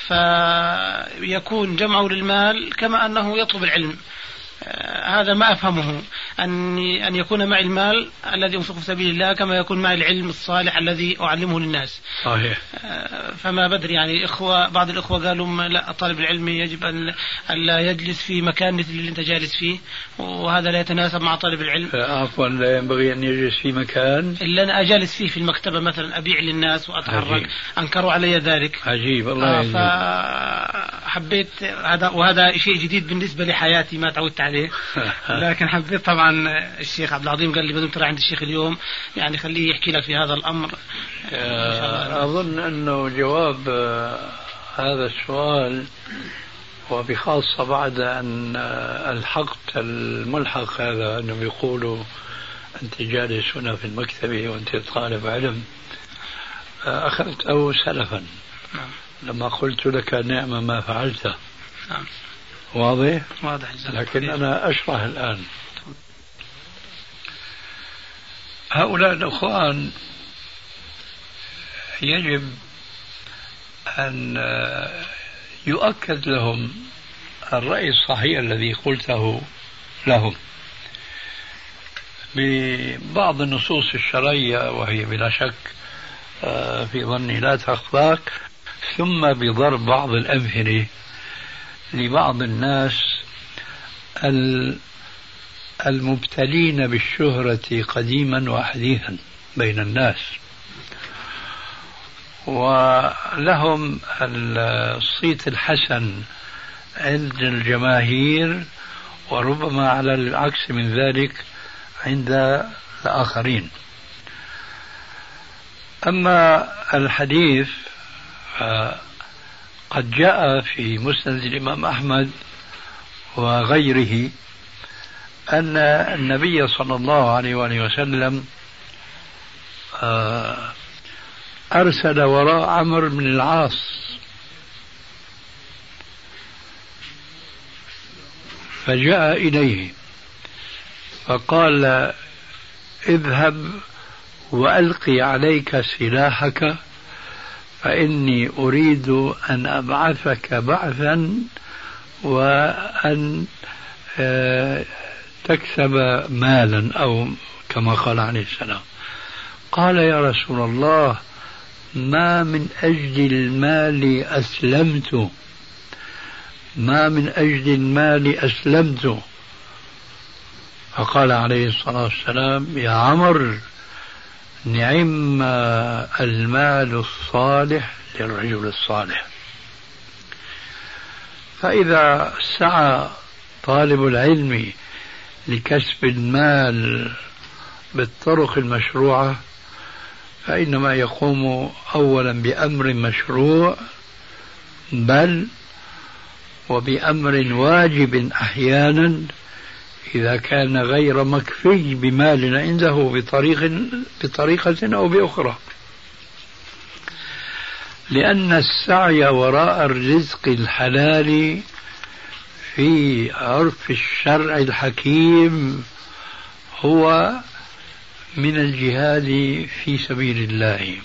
فيكون جمعه للمال كما أنه يطلب العلم. هذا ما أفهمه، أن يكون معي المال الذي أنفقه في سبيل الله كما يكون معي العلم الصالح الذي أعلمه للناس. صحيح. فما بدري يعني بعض الإخوة قالوا لا، طالب العلم يجب أن لا يجلس في مكان مثل اللي أنت جالس فيه، وهذا لا يتناسب مع طالب العلم. عفوا، لا ينبغي أن يجلس في مكان اللي أنا أجلس فيه في المكتبة مثلا أبيع للناس وأتحرك. أنكروا علي ذلك. عجيب. الله يجزيك. فحبيت هذا، وهذا شيء جديد بالنسبة لحياتي ما تعودت عليه. لكن حبيت طبعا الشيخ عبد العظيم قال لي بدون ترى عند الشيخ اليوم، يعني خليه يحكي لك في هذا الأمر. أظن أنه جواب هذا السؤال وبخاصة بعد أن الحقت الملحق هذا أنه يقولوا أنت جالس هنا في المكتبة وأنت طالب علم، أخذته سلفا لما قلت لك نعم ما فعلته. واضح؟ لكن أنا أشرح الآن. هؤلاء الأخوان يجب أن يؤكد لهم الرأي الصحيح الذي قلته لهم ببعض النصوص الشرعية، وهي بلا شك في ظني لا تخفاك، ثم بضرب بعض الأمثلة لبعض الناس المبتلين بالشهرة قديما وحديثا بين الناس، ولهم الصيت الحسن عند الجماهير، وربما على العكس من ذلك عند الآخرين. أما الحديث قد جاء في مسند الإمام أحمد وغيره أن النبي صلى الله عليه وآله وسلم أرسل وراء عمرو بن العاص فجاء إليه فقال اذهب وألقي عليك سلاحك فإني أريد أن أبعثك بعثا وأن تكسب مالا، أو كما قال عليه السلام. قال يا رسول الله ما من أجل المال أسلمت، ما من أجل المال أسلمت. فقال عليه الصلاة والسلام يا عمرو نعم المال الصالح للرجل الصالح. فإذا سعى طالب العلم لكسب المال بالطرق المشروعة فإنما يقوم أولا بأمر مشروع، بل وبأمر واجب أحيانا إذا كان غير مكفي بمال عنده بطريقة أو بأخرى، لأن السعي وراء الرزق الحلال في عرف الشرع الحكيم هو من الجهاد في سبيل الله،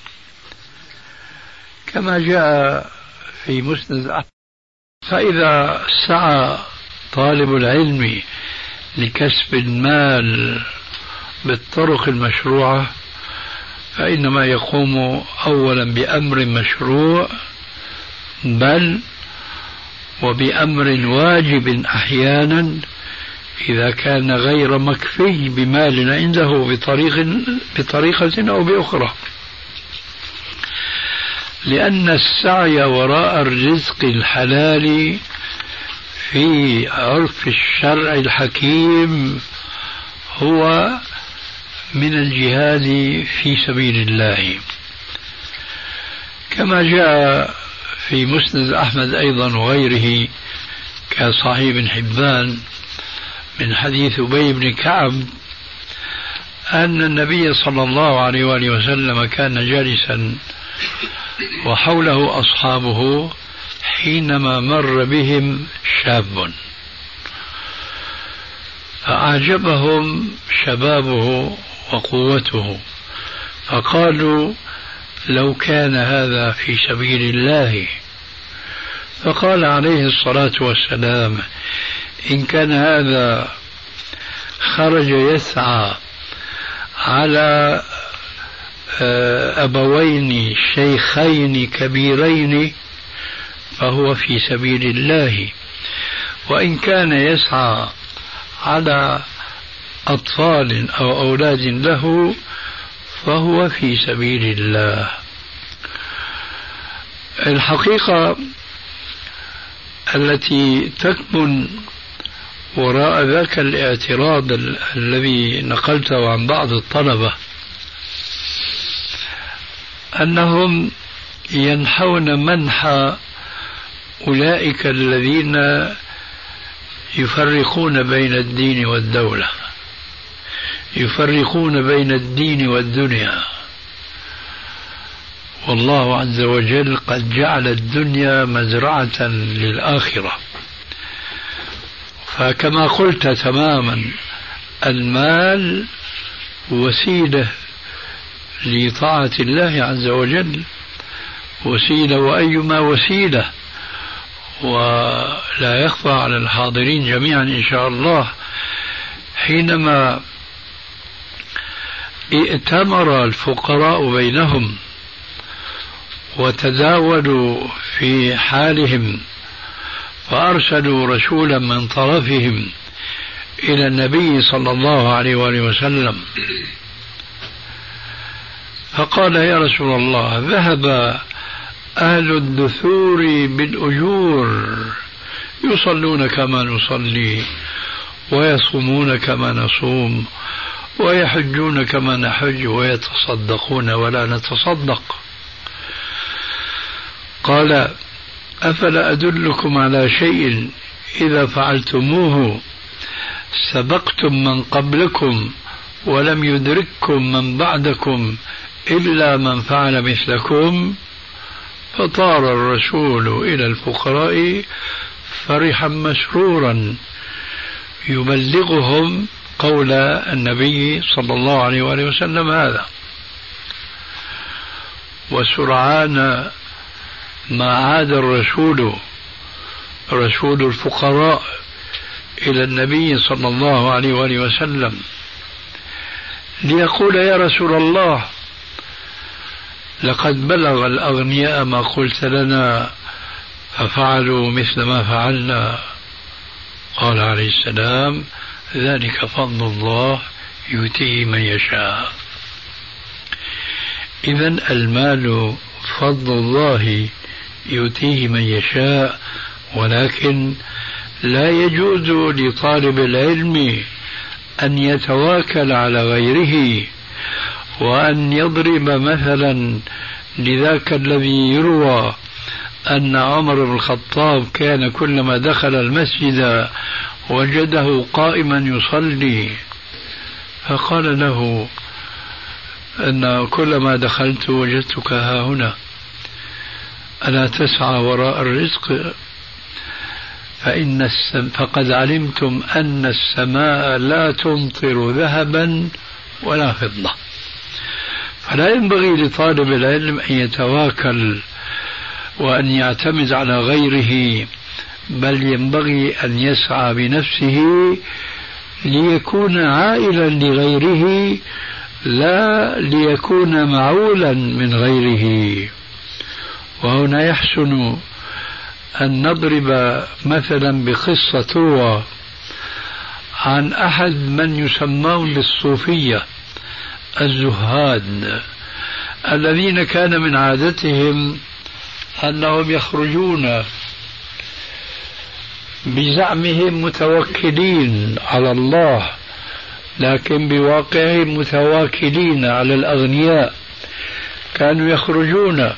كما جاء في مسند أحمد. فإذا سعى طالب العلم لكسب المال بالطرق المشروعة فإنما يقوم أولا بأمر مشروع، بل وبأمر واجب أحيانا إذا كان غير مكفي بمال عنده بطريقة أو بأخرى، لأن السعي وراء الرزق الحلال في عرف الشرع الحكيم هو من الجهاد في سبيل الله، كما جاء في مسند أحمد أيضا وغيره كصحيح ابن حبان من حديث أبي بن كعب أن النبي صلى الله عليه وآله وسلم كان جالسا وحوله أصحابه حينما مر بهم شاب فأعجبهم شبابه وقوته، فقالوا لو كان هذا في سبيل الله. فقال عليه الصلاة والسلام إن كان هذا خرج يسعى على أبوين شيخين كبيرين فهو في سبيل الله، وإن كان يسعى على أطفال أو أولاد له فهو في سبيل الله. الحقيقة التي تكمن وراء ذاك الاعتراض الذي نقلته عن بعض الطلبة أنهم ينحون منح أولئك الذين يفرقون بين الدين والدولة، يفرقون بين الدين والدنيا، والله عز وجل قد جعل الدنيا مزرعة للآخرة. فكما قلت تماما المال وسيلة لطاعة الله عز وجل، وسيلة وأيما وسيلة، ولا يخفى على الحاضرين جميعا إن شاء الله حينما ائتمر الفقراء بينهم وتداولوا في حالهم فأرسلوا رسولا من طرفهم إلى النبي صلى الله عليه وآله وسلم فقال يا رسول الله ذهب أهل الدثور بالأجور يصلون كما نصلي ويصومون كما نصوم ويحجون كما نحج ويتصدقون ولا نتصدق. قال أفلا أدلكم على شيء إذا فعلتموه سبقتم من قبلكم ولم يدرككم من بعدكم إلا من فعل مثلكم. فطار الرسول إلى الفقراء فرحا مسرورا يبلغهم قول النبي صلى الله عليه وآله وسلم هذا، وسرعان ما عاد الرسول رسول الفقراء إلى النبي صلى الله عليه وآله وسلم ليقول يا رسول الله لقد بلغ الأغنياء ما قلت لنا ففعلوا مثل ما فعلنا. قال عليه السلام ذلك فضل الله يؤتيه من يشاء. إذن المال فضل الله يؤتيه من يشاء، ولكن لا يجوز لطالب العلم أن يتواكل على غيره وأن يضرب مثلا لذاك الذي يروى أن عمر بن الخطاب كان كلما دخل المسجد وجده قائما يصلي فقال له أن كلما دخلت وجدتك ها هنا، ألا تسعى وراء الرزق؟ فقد علمتم أن السماء لا تمطر ذهبا ولا فضة. فلا ينبغي لطالب العلم أن يتواكل وأن يعتمد على غيره، بل ينبغي أن يسعى بنفسه ليكون عائلا لغيره لا ليكون معولا من غيره. وهنا يحسن أن نضرب مثلا بقصة تروى عن أحد من يسمون بالصوفية الزهاد، الذين كان من عادتهم أنهم يخرجون بزعمهم متوكلين على الله، لكن بواقعهم متواكلين على الأغنياء. كانوا يخرجون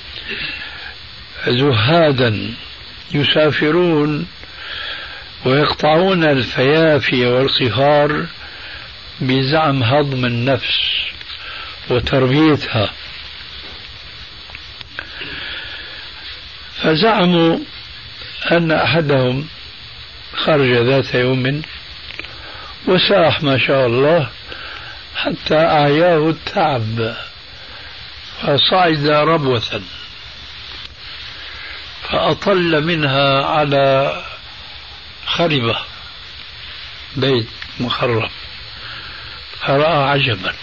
زهادا يسافرون ويقطعون الفيافي والصهار بزعم هضم النفس وتربيتها. فزعموا أن أحدهم خرج ذات يوم وساح ما شاء الله حتى أعياه التعب فصعد ربوة فأطل منها على خربة بيت مخرب، فرأى عجبا،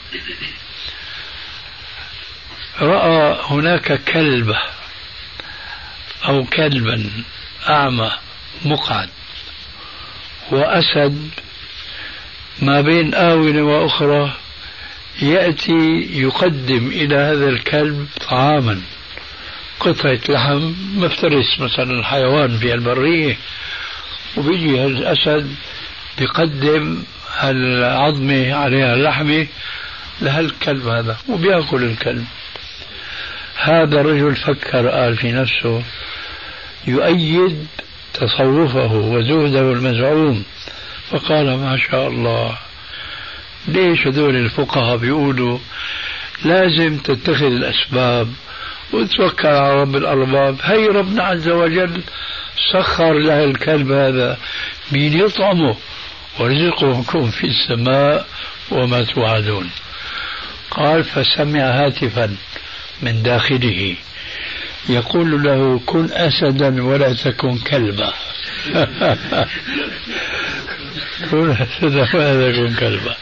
رأى هناك كلبة أو كلبا أعمى مقعد وأسد ما بين آونة وأخرى يأتي يقدم إلى هذا الكلب طعاما، قطعة لحم مفترس مثلا حيوان في البرية، وبيجي الأسد بيقدم العظمة عليها اللحمة لهالكلب هذا وبيأكل الكلب. هذا الرجل فكر قال في نفسه يؤيد تصوفه وزهده المزعوم، فقال ما شاء الله، ليش هذول الفقهاء بيقولوا لازم تتخذ الأسباب وتوكل على رب الأرباب؟ هي ربنا عز وجل سخر له الكلب هذا مين يطعمه، ورزقكم في السماء وما توعدون. قال فسمع هاتفا من داخله يقول له كن أسدا ولا تكن كلبا. كن أسدا ولا تكن كلبا.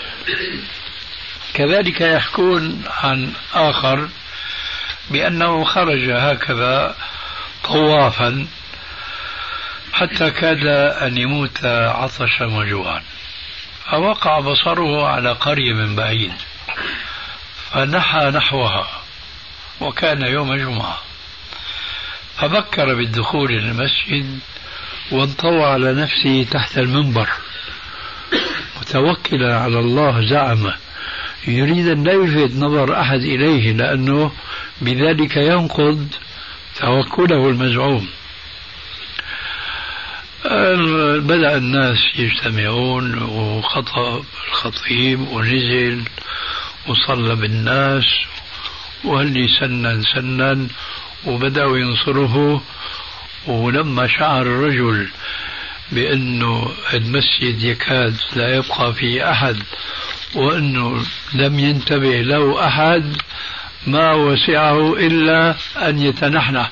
كذلك يحكون عن آخر بأنه خرج هكذا طوافا حتى كاد أن يموت عطشا وجوعا، فوقع بصره على قرية من بعيد فنحى نحوها، وكان يوم جمعة، فبكر بالدخول إلى المسجد وانطوى على نفسه تحت المنبر متوكلا على الله، زعم يريد أن لا يلفت نظر أحد إليه لأنه بذلك ينقض توكله المزعوم. بدأ الناس يجتمعون وخطب الخطيب ونزل وصلى بالناس وهلي سنا وبدأوا ينصره. ولما شعر الرجل بأنه المسجد يكاد لا يبقى فيه أحد وأنه لم ينتبه له أحد ما وسعه إلا أن يتنحنح.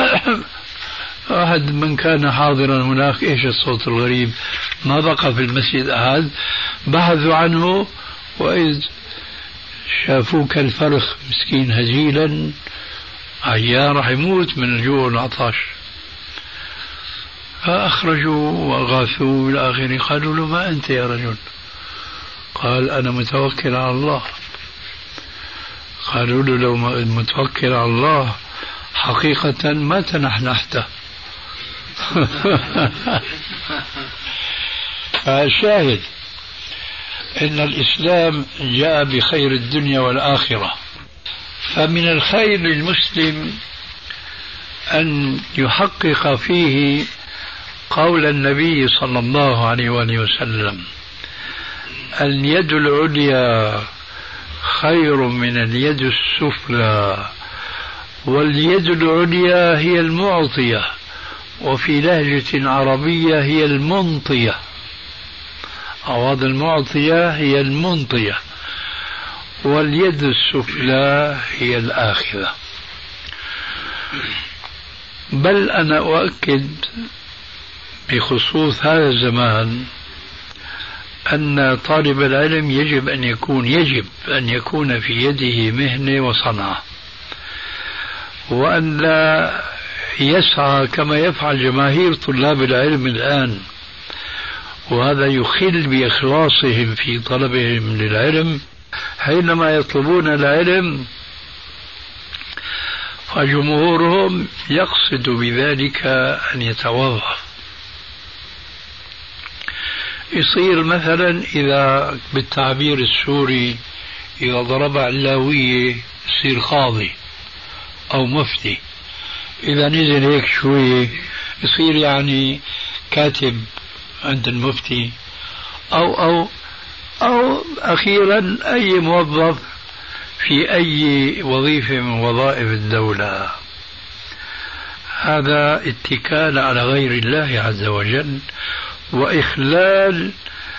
أحد من كان حاضرا هناك إيش الصوت الغريب، ما بقى في المسجد أحد، بحثوا عنه وإذ شافوه كالفرخ مسكين هزيلا عيان راح يموت من الجوع والعطش. فأخرجوا وأغاثوا إلى آخره. قالوا له ما أنت يا رجل؟ قال أنا متوكل على الله. قالوا له لو متوكل على الله حقيقة ما تنحنحته. فالشاهد إن الإسلام جاء بخير الدنيا والآخرة، فمن الخير للمسلم أن يحقق فيه قول النبي صلى الله عليه وآله وسلم: اليد العليا خير من اليد السفلى، واليد العليا هي المعطية، وفي لهجة عربية هي المنطية، أو المعطية هي المنطية، واليد السفلى هي الآخذة. بل أنا أؤكد بخصوص هذا الزمان أن طالب العلم يجب أن يكون في يده مهنة وصنعة، وأن لا يسعى كما يفعل جماهير طلاب العلم الآن، وهذا يخل بإخلاصهم في طلبهم للعلم. حينما يطلبون العلم فجمهورهم يقصد بذلك أن يتوظف. يصير مثلا إذا بالتعبير السوري إذا ضرب علاوية يصير قاضي أو مفتي، إذا نزل هيك شوية يصير يعني كاتب عند المفتي، أو أخيرا أي موظف في أي وظيفة من وظائف الدولة. هذا اتكال على غير الله عز وجل، وإخلال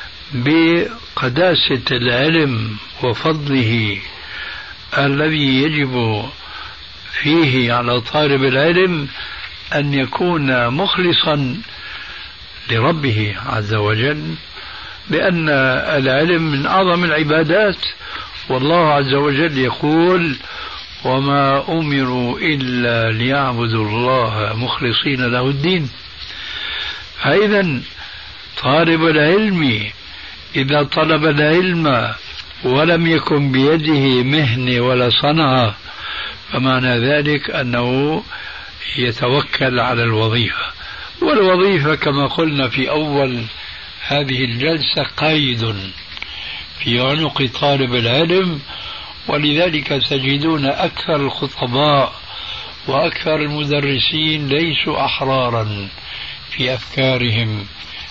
بقداسة العلم وفضله الذي يجب فيه على طالب العلم أن يكون مخلصا لربه عز وجل، لأن العلم من أعظم العبادات، والله عز وجل يقول: وما أمروا إلا ليعبدوا الله مخلصين له الدين. فإذا طالب العلم إذا طلب العلم ولم يكن بيده مهنة ولا صنعة فمعنى ذلك أنه يتوكل على الوظيفة، والوظيفة كما قلنا في أول هذه الجلسة قيد في عنق طالب العلم، ولذلك تجدون أكثر الخطباء وأكثر المدرسين ليسوا أحرارا في أفكارهم،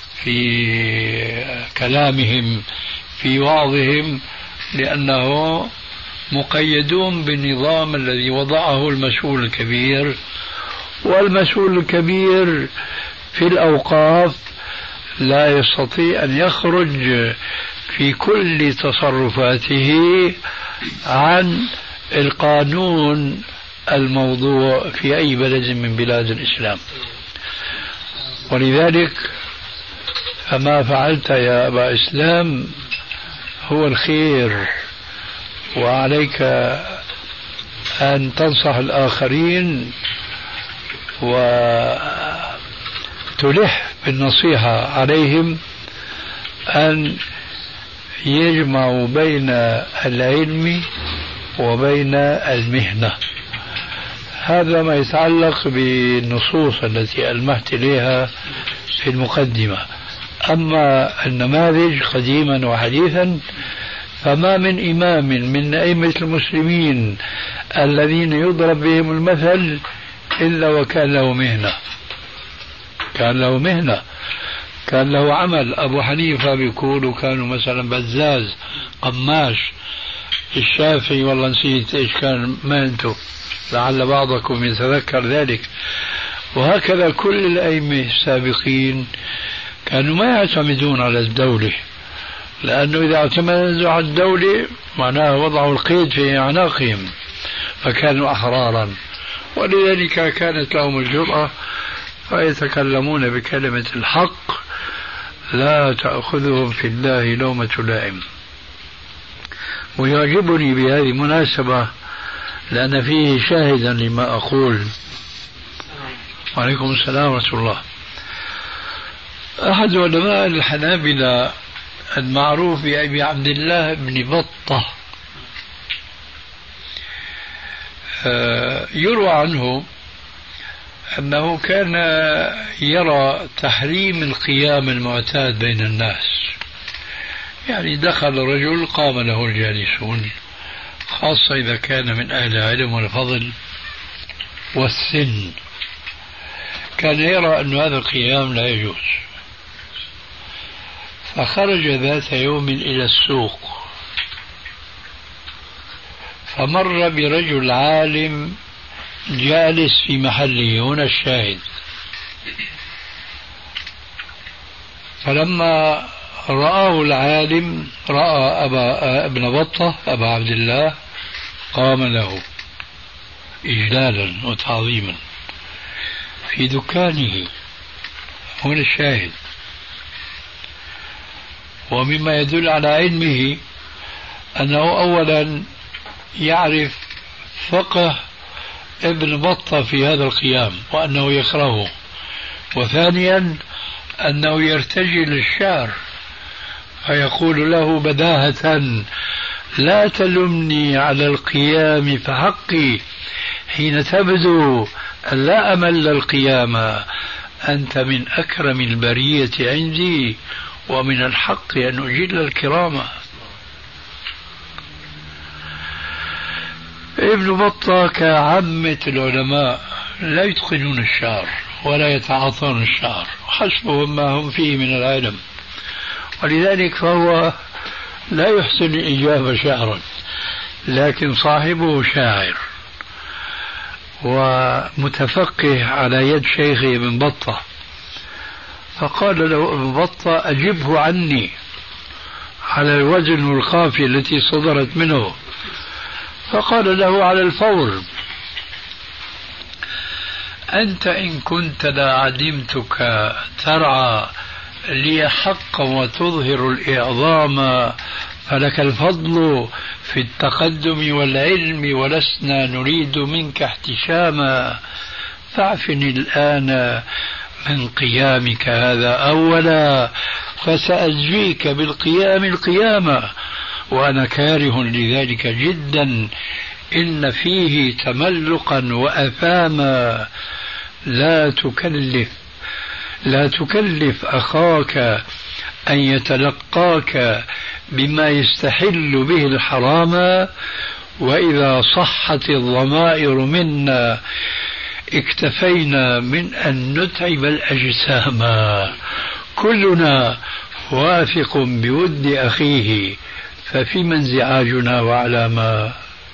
في كلامهم، في وعظهم، لأنه مقيدون بالنظام الذي وضعه المسؤول الكبير. والمسؤول الكبير في الأوقاف لا يستطيع أن يخرج في كل تصرفاته عن القانون الموضوع في أي بلد من بلاد الإسلام. ولذلك فما فعلت يا أبا إسلام هو الخير، وعليك أن تنصح الآخرين وتلح بالنصيحة عليهم أن يجمعوا بين العلم وبين المهنة. هذا ما يتعلق بالنصوص التي ألمحت إليها في المقدمة. أما النماذج قديما وحديثا فما من إمام من أئمة المسلمين الذين يضرب بهم المثل إلا وكان له مهنة، كان له عمل. أبو حنيفة بيقولوا كانوا مثلا بزاز، قماش. الشافعي والله نسيت إيش كان مهنته، لعل بعضكم يتذكر ذلك. وهكذا كل الأئمة السابقين كانوا ما يعتمدون على الدولة، لأنه إذا اعتمدوا على الدولة معناه وضعوا القيد في أعناقهم، فكانوا أحرارا، ولذلك كانت لهم الجرأة فيتكلمون بكلمة الحق لا تأخذهم في الله لومة لائم. ويعجبني بهذه المناسبة لأن فيه شاهدا لما أقول. وعليكم السلام ورحمة الله. أحد علماء الحنابلة المعروف بأبي عبد الله بن بطة يروى عنه أنه كان يرى تحريم القيام المعتاد بين الناس. يعني دخل رجل قام له الجالسون، خاصة إذا كان من أهل العلم والفضل والسن، كان يرى أن هذا القيام لا يجوز. فخرج ذات يوم إلى السوق، فمر برجل عالم جالس في محله، هنا الشاهد. فلما رآه العالم، رأى ابن بطة أبا عبد الله، قام له إجلالا وتعظيما في دكانه، هنا الشاهد. ومما يدل على علمه أنه أولا يعرف فقه ابن بطة في هذا القيام وأنه يكرهه، وثانيا أنه يرتجل الشعر فيقول له بداهة: لا تلمني على القيام فحقي حين تبدو أن لا أمل القيام، أنت من أكرم البرية عندي ومن الحق أن أجل الكرامة. ابن بطة كعامة العلماء لا يتقنون الشعر ولا يتعاطون الشعر، حسبهم ما هم فيه من العلم، ولذلك فهو لا يحسن الإجابة شعرا، لكن صاحبه شاعر ومتفقه على يد شيخه ابن بطة. فقال له ابن بطة: أجبه عني على الوزن والقافية التي صدرت منه. فقال له على الفور: أنت إن كنت لعدمتك ترعى لي حقا وتظهر الإعظام، فلك الفضل في التقدم والعلم، ولسنا نريد منك احتشاما، فاعفني الآن من قيامك هذا أولا، فسأجزيك بالقيام القيامة، وأنا كاره لذلك جدا، إن فيه تملقا وأثاما. لا تكلف أخاك أن يتلقاك بما يستحل به الحرام، وإذا صحت الضمائر منا اكتفينا من أن نتعب الأجسام، كلنا واثق بود أخيه، ففيما انزعاجنا وعلى ما.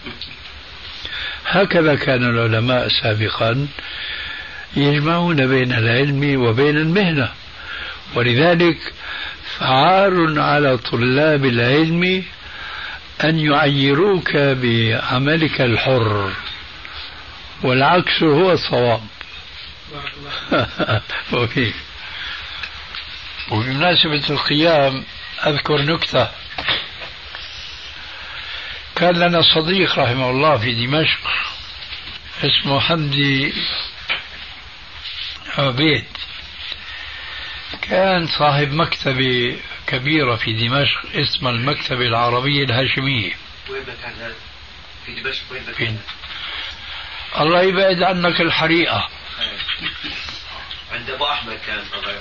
هكذا كان العلماء سابقا يجمعون بين العلم وبين المهنة، ولذلك فعار على طلاب العلم أن يعيروك بعملك الحر، والعكس هو الصواب. وبمناسبة القيام أذكر نكتة. كان لنا صديق رحمه الله في دمشق اسمه حمدي عبيد، كان صاحب مكتبة كبيرة في دمشق اسمها المكتبة العربية الهاشمية. وين كان هذا؟ في دمشق وين كان؟ الله يبعد عنك الحريقة. عند أبو أحمد كان.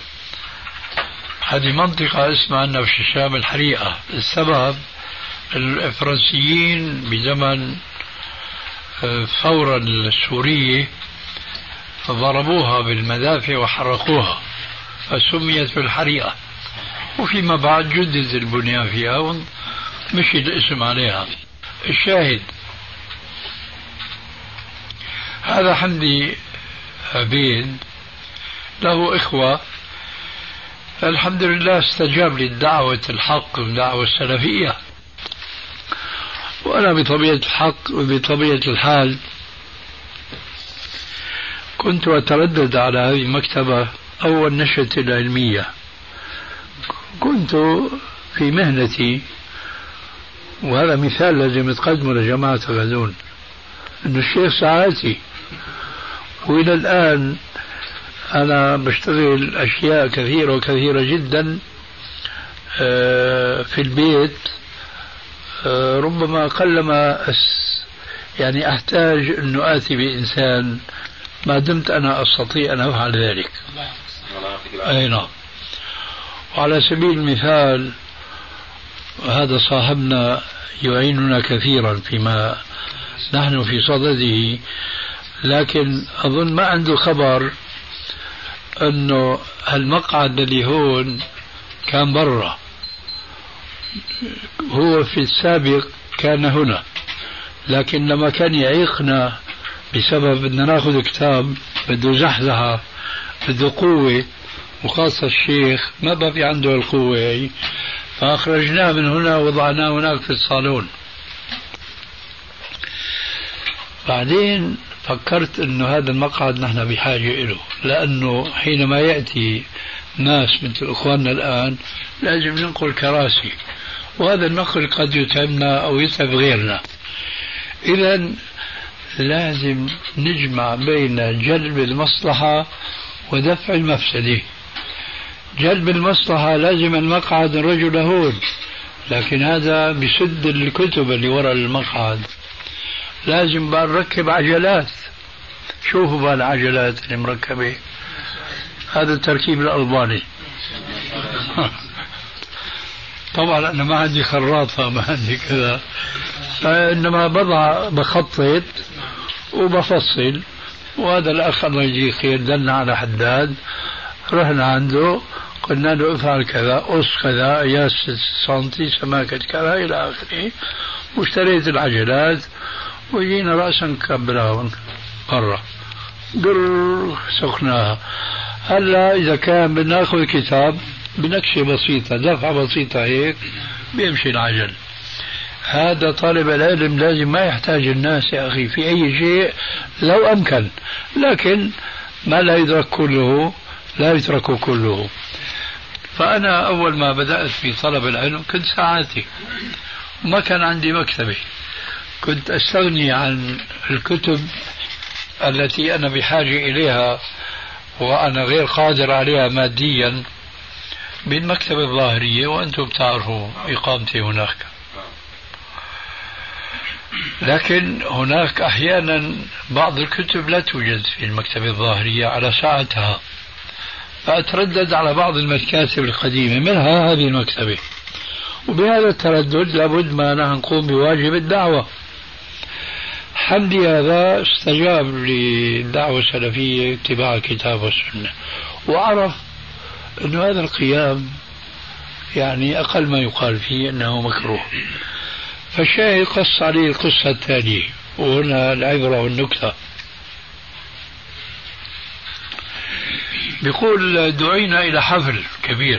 هذه منطقة اسمها عندنا في الشام الحريقة. السبب الفرنسيين بزمن الثورة السورية ضربوها بالمدافع وحرقوها فسميت بالحريقة، وفيما بعد جدد البنيان فيها ومشي الاسم عليها. الشاهد هذا حمدي عبيد له إخوة، الحمد لله استجاب للدعوة الحق والدعوة السلفية، وأنا بطبيعة الحق وبطبيعة الحال كنت أتردد على هذه المكتبة أول نشأة العلمية. كنت في مهنتي، وهذا مثال لازم تقدمه لجماعة غزون، أن الشيخ ساعاتي، وإلى الآن أنا بشتغل أشياء كثيرة وكثيرة جدا في البيت، ربما قلما يعني أحتاج أن آتي بإنسان ما دمت أنا أستطيع أن أفعل ذلك. أي نعم. وعلى سبيل المثال هذا صاحبنا يعيننا كثيرا فيما نحن في صدده، لكن أظن ما عنده خبر أنه المقعد اللي هون كان برا، هو في السابق كان هنا، لكن لما كان يعيقنا بسبب بدنا ناخذ كتاب بده زحزحة بده قوة، وخاصة الشيخ ما بقى في عنده القوة هي، فأخرجناه من هنا ووضعناه هناك في الصالون. بعدين فكرت أنه هذا المقعد نحن بحاجة إله، لأنه حينما يأتي ناس مثل إخواننا الآن لازم ننقل كراسي، وهذا النقل قد يتعبنا أو يتعب غيرنا. إذا لازم نجمع بين جلب المصلحة ودفع المفسدة. جلب المصلحة لازم المقعد الرجل هون، لكن هذا بسد الكتب اللي وراء المقعد. لازم بقى نركب عجلات، شوفوا بقى العجلات اللي مركبة، هذا التركيب الألباني. طبعا أنا ما عندي خراطة ما عندي كذا، فإنما بخطط وبفصل. وهذا الأخ الله يجزيه خير دلنا على حداد، رحنا عنده قلنا له افعل كذا، قص كذا، قياس سنتي، سماكة كذا إلى آخره، واشتريت العجلات وجينا رأسا نكبرها مرة قر سخناها. هلا إذا كان بدنا ناخذ كتاب بنكشة بسيطة، دفعة بسيطة هيك بيمشي العجل. هذا طالب العلم لازم ما يحتاج الناس يا أخي في أي شيء لو أمكن، لكن ما لا يدرك كله لا يترك كله. فأنا أول ما بدأت في طلب العلم كنت ساعاتي وما كان عندي مكتبة، كنت أستغني عن الكتب التي أنا بحاجة إليها وأنا غير قادر عليها ماديا بالمكتبة الظاهرية، وأنتم بتعرفوا إقامتي هناك. لكن هناك أحيانا بعض الكتب لا توجد في المكتبة الظاهرية على ساعتها، فأتردد على بعض المكاتب القديمة منها هذه المكتبة. وبهذا التردد لابد ما نقوم بواجب الدعوة. حمدي هذا استجاب للدعوة السلفية اتباع الكتاب والسنة، وعرف أن هذا القيام يعني أقل ما يقال فيه أنه مكروه. فالشاهد قص عليه القصة التالية، وهنا العبرة والنكتة. بيقول دعينا إلى حفل كبير،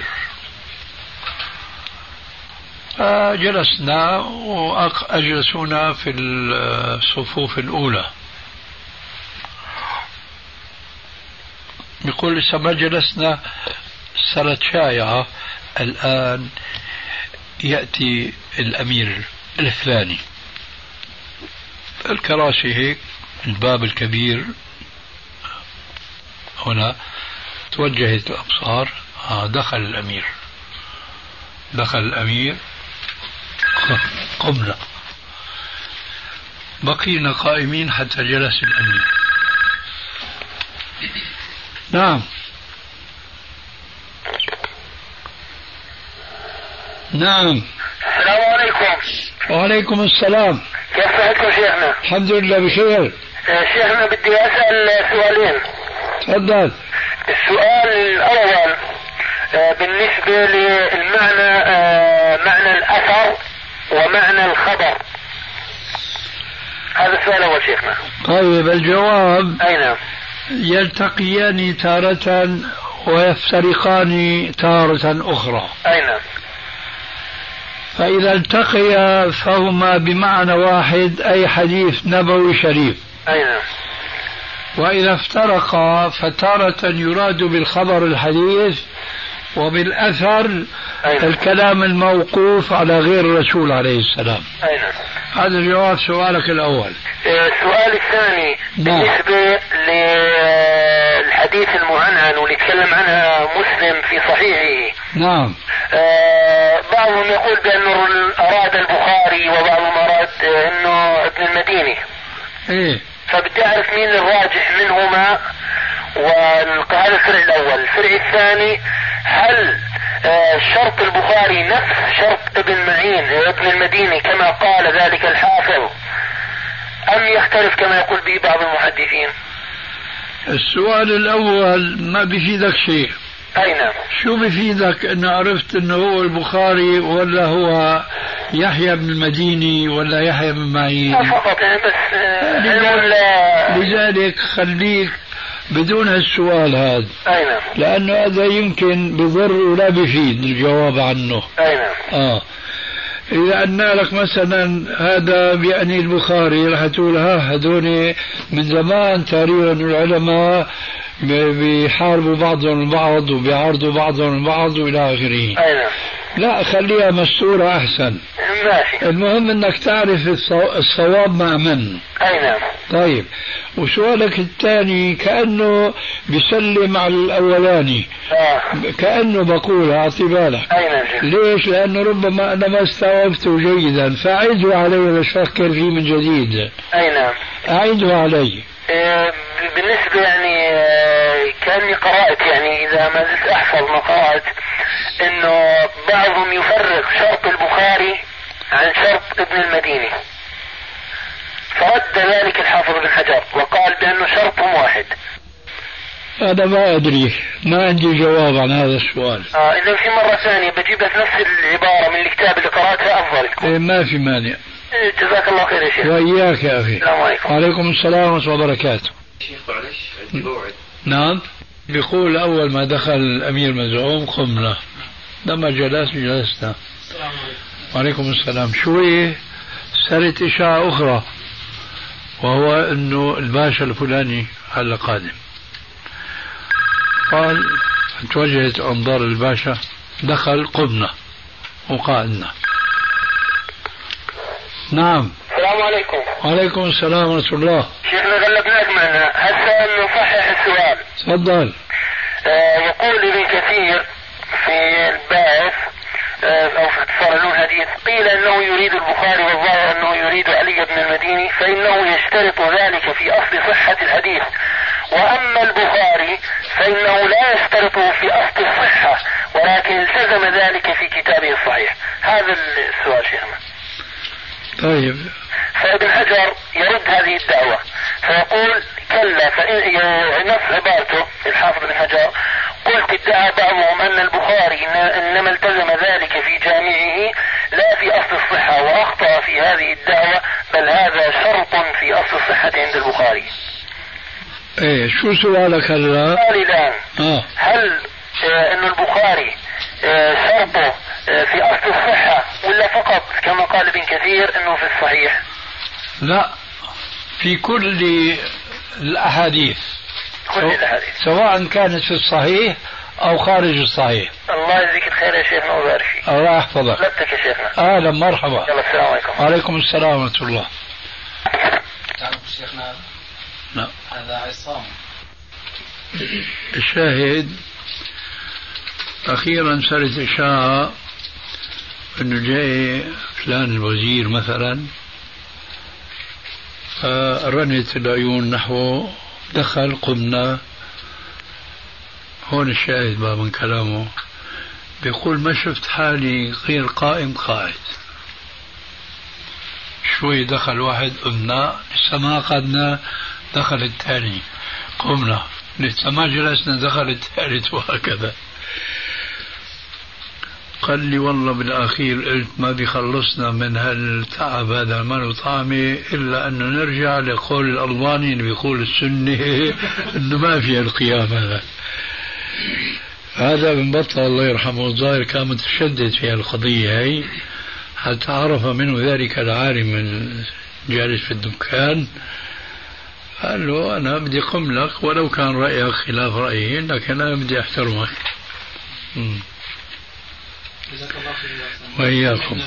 جلسنا وأجلسونا في الصفوف الأولى. بيقول لسه ما جلسنا صارت شائعة، الآن يأتي الأمير الفلاني. الكراسي هيك، الباب الكبير هنا توجهت الأبصار، دخل الأمير. دخل الأمير، قمنا بقينا قائمين حتى جلس الأمير. نعم نعم. السلام عليكم. وعليكم السلام. كيف صحتكم شيخنا؟ الحمد لله بخير. شيخنا بدي أسأل سؤالين. تفضل. السؤال الأول بالنسبة للمعنى، معنى الأثر ومعنى الخبر. هذا السؤال أول شيخنا. طيب الجواب أي نعم. يلتقيان تارة ويفترقان تارة أخرى. أي نعم. فإذا التقيا فهما بمعنى واحد، أي حديث نبوي شريف. أي نعم. وإذا افترقا فتارة يراد بالخبر الحديث، وبالأثر الكلام الموقوف على غير الرسول عليه السلام. أي نعم. هذا جواب سؤالك الأول. السؤال الثاني بالنسبة للحديث المعنعن واللي يتكلم عنها مسلم في صحيحه. نعم. بعضهم يقول بأنه أراد البخاري، وبعضهم أراد أنه ابن المديني. إيه. فبدي أعرف مين الراجح منهما. وهذا الفرع الأول. الفرع الثاني، هل شرط البخاري نفس شرط ابن معين ابن المديني كما قال ذلك الحافظ، أم يختلف كما يقول به بعض المحدثين؟ السؤال الأول ما بيفيدك شيء. أي نعم. شو بيفيدك أن عرفت أنه هو البخاري ولا هو يحيى بن المديني ولا يحيى بن معين؟ فقط يعني بس. لذلك خليك بدون هالسؤال هذا. أي نعم. لأنه هذا يمكن بضر ولا بيفيد الجواب عنه. أي نعم. إذا قلنا لك مثلا هذا بيعني البخاري رح تقول هذول من زمان تقريبا العلماء بيحاربوا بعضهم البعض وبيعارضوا بعضهم البعض وإلى آخره. أي نعم. لا خليها مستورة أحسن. ماشي. المهم أنك تعرف الصواب مع من. أي نعم. طيب، وسؤالك الثاني كأنه بيسلم على الأولاني. كأنه بقول أعطي بالك. أي نعم. ليش؟ لأنه ربما أنا ما استوعبته جيدا، فأعيده علي لأفكر فيه من جديد. أي نعم. أعيده علي. بالنسبة يعني كأني قرأت، يعني إذا ما زلت أحفظ ما قرأت، إنه بعضهم يفرق شرط البخاري عن شرط ابن المديني، فرد ذلك الحافظ بن حجر وقال بأنه شرطهم واحد. أنا ما أدري، ما عندي جواب عن هذا السؤال. إذا في مرة ثانية بجيب لك نفس العبارة من الكتاب اللي قرأتها أفضل. ما في مانع. جزاك الله خير يا شيخ. وإياك يا أخي. السلام عليكم. وعليكم السلام ورحمة الله وبركاته. شيخ معلش عندي موعد. نعم. بيقول أول ما دخل الأمير مزعوم قمنا، لما جلسنا. السلام عليكم. وعليكم السلام. شوي صارت إشاعة أخرى، وهو أنه الباشا الفلاني هلا قادم. قال توجهت أنظار الباشا، دخل قمنا وقعدنا. نعم. السلام عليكم. وعليكم السلام ورحمة الله. شيخنا غلبناك معنا، هسه نصحح السؤال. تفضل. يقول ابن كثير في الباعث أو في اختصار له الحديث، قيل أنه يريد البخاري والظاهر أنه يريد علي بن المديني، فإنه يشترط ذلك في أصل صحة الحديث، وأما البخاري فإنه لا يشترطه في أصل الصحة، ولكن التزم ذلك في كتابه الصحيح. هذا السؤال شيخنا. طيب. فابن حجر يرد هذه الدعوة فيقول كلا، فإن نص عبارته الحافظ ابن حجر، قلت ادعى بعضهم أن البخاري إنما التزم ذلك في جامعه لا في أصل الصحة، وأخطأ في هذه الدعوة، بل هذا شرط في أصل الصحة عند البخاري. ايه شو سؤالك هلا؟ سؤالي الآن هل أن البخاري شرطه في أصل الصحة ولا فقط كما قال ابن كثير أنه في الصحيح؟ لا، في كل الأحاديث، سواء كانت في الصحيح أو خارج الصحيح. الله يجزيك الخير يا شيخنا ويبارك فيك. الله يحفظك. لبتك يا شيخنا. أهلا مرحبا. يلا السلام عليكم. وعليكم السلام ورحمة الله. تعرف شيخنا نعم. هذا عصام. الشاهد أخيرا صارت إشاعة أنه جاي فلان الوزير مثلا، فرنت العيون نحوه، دخل قمنا. هون الشاهد بقى من كلامه، بيقول ما شفت حالي غير قائم قاعد. شوي دخل واحد قمنا، لسه ما قعدنا، دخل الثاني قمنا، لسه ما جلسنا، دخل الثالث، وهكذا. قال لي والله بالأخير قلت ما بيخلصنا من هالتعب هذا، ما له طعمه إلا أنه نرجع لقول الألباني اللي بيقول السنة أنه ما في القيام هذا. هذا من بطل الله يرحمه الظاهر كان متشدد في القضية هي، حتى عرف منه ذلك العالم الجالس في الدكان، قال له أنا بدي قم لك ولو كان رأيك خلاف رأيي، لكن أنا بدي أحترمك. وإياكم.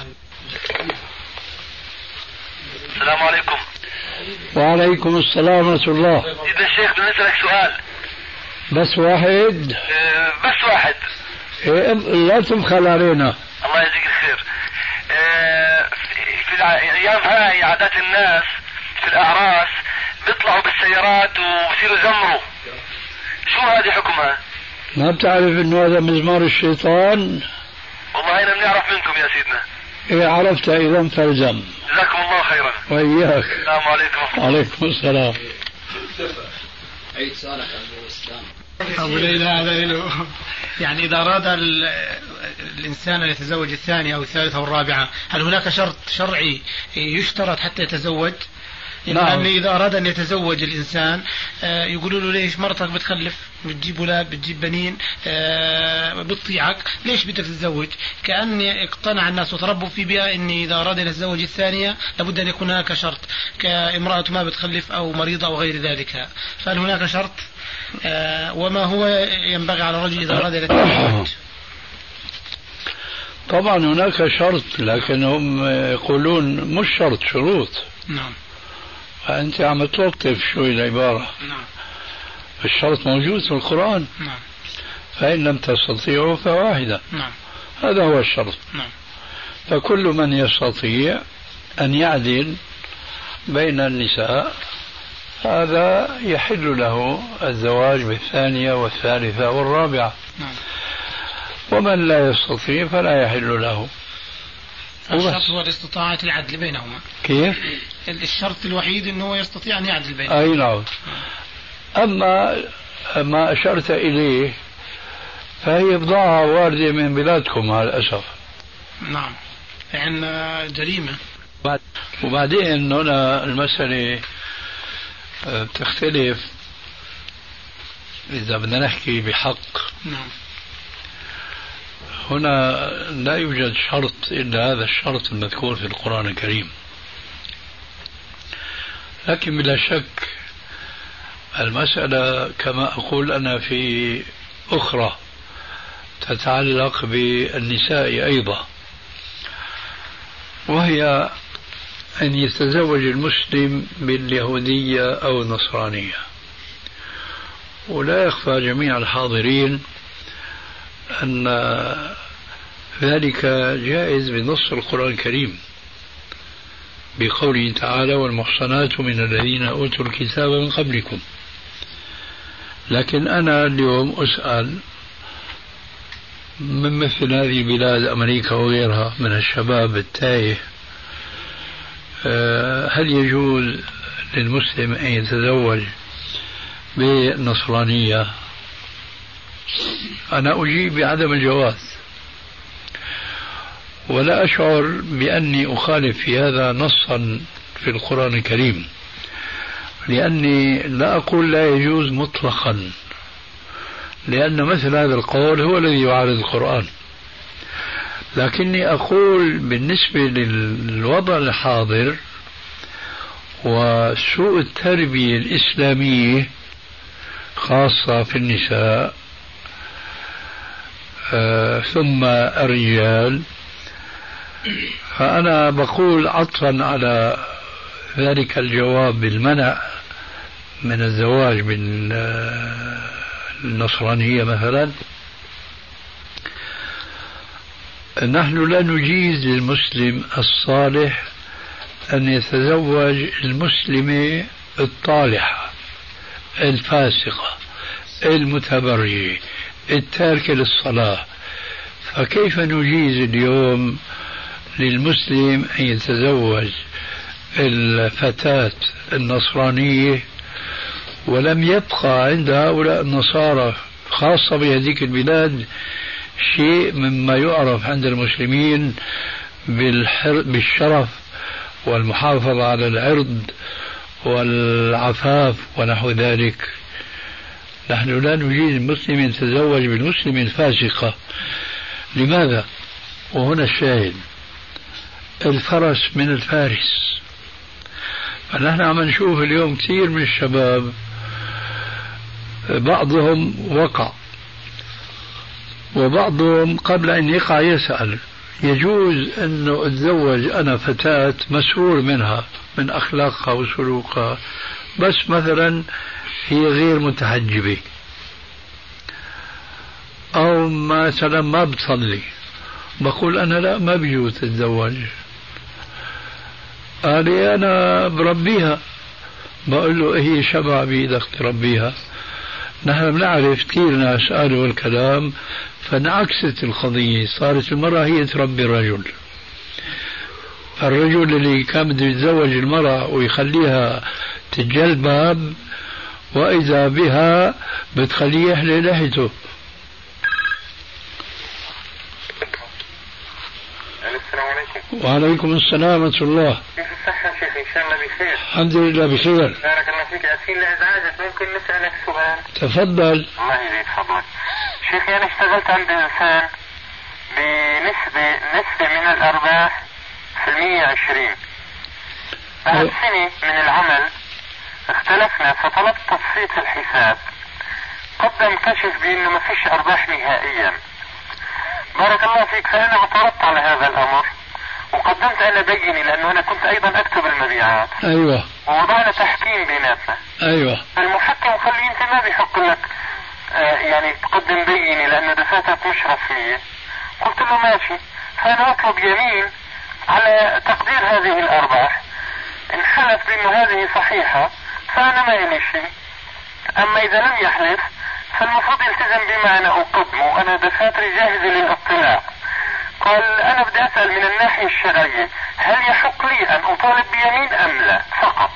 السلام عليكم. وعليكم السلام ورحمة الله. إذا الشيخ بدي أسألك سؤال. بس واحد؟ بس واحد. لا تبخل علينا. الله يجزيك الخير. في الأيام هاي عادات الناس في الأعراس بيطلعوا بالسيارات وبصيروا يزمروا، شو هذه حكمها؟ ما بتعرف انه هذا مزمار الشيطان؟ والله انا بنعرف منكم يا سيدنا. ايه عرفت اذا فالزم. جزاكم الله خيرا. وإياك. السلام عليكم. وعليكم السلام. عيد سؤالك أبو الإسلام. أبو ليلى هذا يعني إذا أراد الإنسان أن يتزوج الثانية أو الثالثة أو الرابعة، هل هناك شرط شرعي يشترط حتى يتزوج؟ نعم. إذا أراد أن يتزوج الإنسان يقولوا له ليش مرتك بتخلف، بتجيب أولاد، بتجيب بنين، بتطيعك، ليش بدك تتزوج؟ كأن اقتنع الناس وتربوا في بيئة أن إذا أراد أن يتزوج الثانية لابد أن يكون هناك شرط، كامرأة ما بتخلف أو مريضة أو غير ذلك. فهل هناك شرط؟ وما هو ينبغي على الرجل إذا أراد أن يتزوج؟ طبعا هناك شرط، لكن هم يقولون مش شرط، شروط. نعم. فأنت عم تلطف شوي العبارة. نعم. الشرط موجود في القرآن. نعم. فإن لم تستطيعوا فواحدة. نعم. هذا هو الشرط. نعم. فكل من يستطيع أن يعدل بين النساء هذا يحل له الزواج بالثانية والثالثة والرابعة. نعم. ومن لا يستطيع فلا يحل له. الشرط هو الاستطاعة العدل بينهما. كيف؟ الشرط الوحيد أنه يستطيع أن يعدل بينهما. أي نعم. أما ما أشرت إليه فهي بضاعة واردة من بلادكم مع الأسف. نعم. عندنا جريمة. وبعدين هنا المسألة بتختلف إذا بدنا نحكي بحق. نعم. هنا لا يوجد شرط إلا هذا الشرط المذكور في القرآن الكريم، لكن بلا شك المسألة كما أقول أنا في أخرى تتعلق بالنساء أيضا، وهي أن يتزوج المسلم باليهودية أو النصرانية. ولا يخفى جميع الحاضرين أن ذلك جائز بنص القرآن الكريم بقوله تعالى والمحصنات من الذين أوتوا الكتاب من قبلكم. لكن أنا اليوم أسأل من مثل هذه البلاد أمريكا وغيرها من الشباب التائه، هل يجوز للمسلم أن يتزوج بالنصرانية؟ أنا أجيب بعدم الجواز، ولا أشعر بأني أخالف في هذا نصا في القرآن الكريم، لأني لا أقول لا يجوز مطلقا، لأن مثل هذا القول هو الذي يعارض القرآن. لكني أقول بالنسبة للوضع الحاضر وسوء التربية الإسلامية خاصة في النساء ثم الرجال، فأنا بقول عطفا على ذلك الجواب بالمنع من الزواج بالنصرانية مثلا، نحن لا نجيز للمسلم الصالح أن يتزوج المسلمة الطالحة الفاسقة المتبرجة التاركة للصلاة. فكيف نجيز اليوم للمسلم أن يتزوج الفتاة النصرانية ولم يبقى عند هؤلاء النصارى خاصة بهذيك البلاد شيء مما يعرف عند المسلمين بالشرف والمحافظة على العرض والعفاف ونحو ذلك؟ نحن لا نجيز المسلم يتزوج بالمسلم الفاسقة. لماذا؟ وهنا الشاهد، الفرس من الفارس. فنحن عم نشوف اليوم كثير من الشباب بعضهم وقع وبعضهم قبل أن يقع يسأل يجوز أنه أتزوج أنا فتاة مسرور منها من أخلاقها وسلوكها، بس مثلا هي غير متحجبة أو مثلا ما بتصلي، بقول أنا لا ما بيجوز تتزوج. قال أنا بربيها بقول له هي شمعة بإيدك تربيها. نحن بنعرف كثير ناس قالوا الكلام فانعكست القضية، صارت المرأة هي تربي الرجل. الرجل اللي كان بده يتزوج المرأة ويخليها تتجلبب وإذا بها بتخليه يحلي لحيته. السلام عليكم. وعليكم السلام ورحمة الله. كيف الصحة شيخ؟ إن شاء الله بخير. الحمد لله بخير. بارك الله فيك. أسفين لإزعاجك، ممكن نسألك سؤال؟ تفضل. الله يزيد فضلك. شيخي أنا اشتغلت عند إنسان بنسبة من الأرباح في 120. بعد سنة من العمل اختلفنا فطلبت تصفية الحساب. قدم كشف بأنه ما فيش أرباح نهائيا. بارك الله فيك. فأنا اعترضت على هذا الأمر وقدمت أنا بيني، لأنه أنا كنت أيضا أكتب المبيعات. أيوة. ووضعنا تحكيم بيناتنا. أيوة. المحكم قال لي أنت ما بيحق لك يعني تقدم بيني لأنه دفاترك مش رسمية. قلت له ماشي. فأنا أطلب يمين على تقدير هذه الأرباح. إن حلف بأنه هذه صحيحة فأنا ما إلي شيء، أما إذا لم يحلف فالمفروض يلتزم بما أنا أقدمه، وأنا دفاتري جاهزة للاطلاع. قال أنا بدي أسأل من الناحية الشرعية هل يحق لي أن أطالب بيمين أم لا فقط؟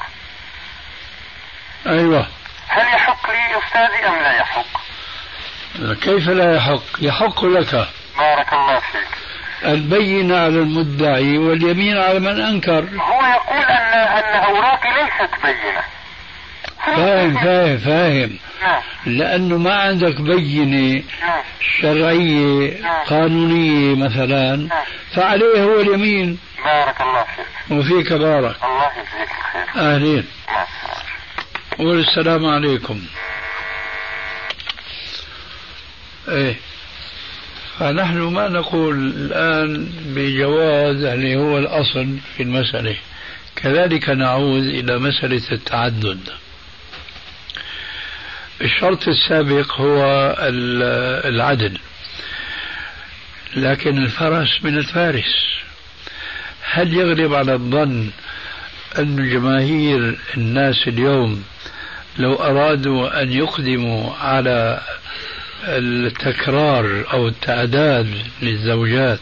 أيوة. هل يحق لي أستاذي أم لا يحق؟ كيف لا يحق؟ يحق لك. بارك الله فيك. البينة على المدعي واليمين على من أنكر. هو يقول أن أوراقي ليست بينة. فاهم. لأنه ما عندك بينة شرعية قانونية مثلا فعليه هو اليمين. بارك الله فيك. وفيك بارك. الله يجزيك الخير. أهلين. والسلام عليكم. ايه، فنحن ما نقول الآن بجواز اللي هو الأصل في المسألة. كذلك نعود إلى مسألة التعدد. الشرط السابق هو العدل، لكن الفرس من الفارس. هل يغلب على الظن أن جماهير الناس اليوم لو أرادوا أن يقدموا على التكرار أو التعداد للزوجات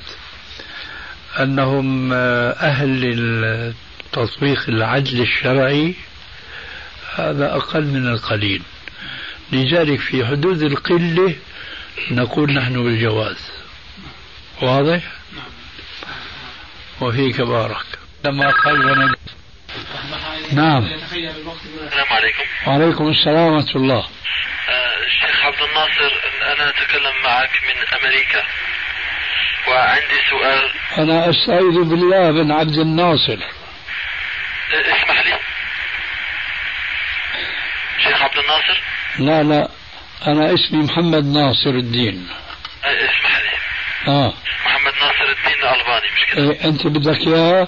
أنهم أهل لتطبيق العدل الشرعي؟ هذا أقل من القليل. لذلك في حدود القلة نقول نحن بالجواز. واضح؟ وفيك بارك. لما قال نعم. السلام عليكم. وعليكم السلام ورحمة الله. الشيخ عبد الناصر، أنا أتكلم معك من أمريكا وعندي سؤال. أنا أستعيذ بالله بن عبد الناصر. اسمح لي شيخ عبد الناصر. لا أنا اسمي محمد ناصر الدين. اسمح لي. محمد ناصر الدين الألباني مش كده؟ إيه أنت بدك إياه؟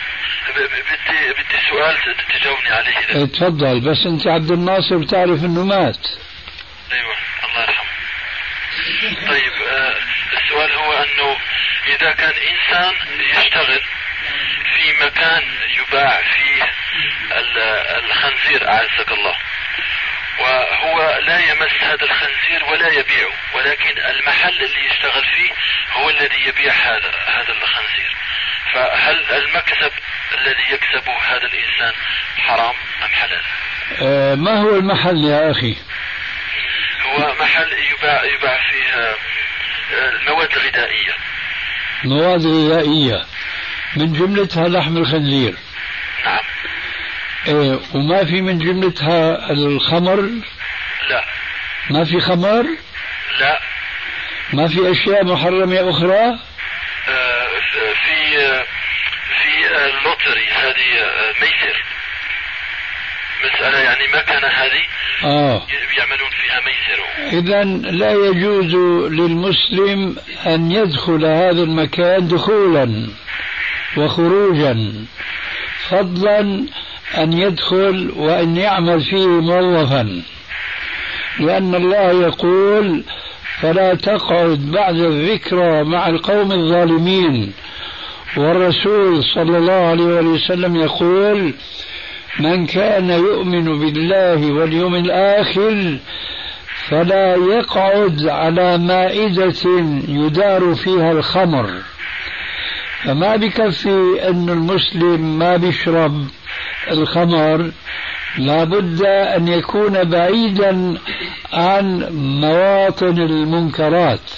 بدي سؤال تجاوبني عليه. تفضل. بس أنت عبد الناصر بتعرف إنه مات. أيوة الله يرحمه. طيب السؤال هو أنه إذا كان إنسان يشتغل في مكان يباع فيه الخنزير أعزك الله، وهو لا يمس هذا الخنزير ولا يبيعه، ولكن المحل اللي يشتغل فيه هو الذي يبيع هذا الخنزير، فهل المكسب الذي يكسبه هذا الإنسان حرام أم حلال؟ ما هو المحل يا أخي؟ هو محل يباع فيه المواد الغذائية. مواد غذائية من جملتها لحم الخنزير. نعم. وما في من جملتها الخمر؟ لا. ما في خمر؟ لا. ما في أشياء محرمة أخرى؟ في اللوتري، هذه ميسر، مسألة يعني مكنة هذه يعملون فيها ميسر. إذن لا يجوز للمسلم أن يدخل هذا المكان دخولا وخروجا، فضلا أن يدخل وأن يعمل فيه موظفا، لأن الله يقول فلا تقعد بعد الذكرى مع القوم الظالمين، والرسول صلى الله عليه وسلم يقول من كان يؤمن بالله واليوم الآخر فلا يقعد على مائدة يدار فيها الخمر. فما بكفي أن المسلم ما بيشرب الخمر، لابد أن يكون بعيدا عن مواطن المنكرات.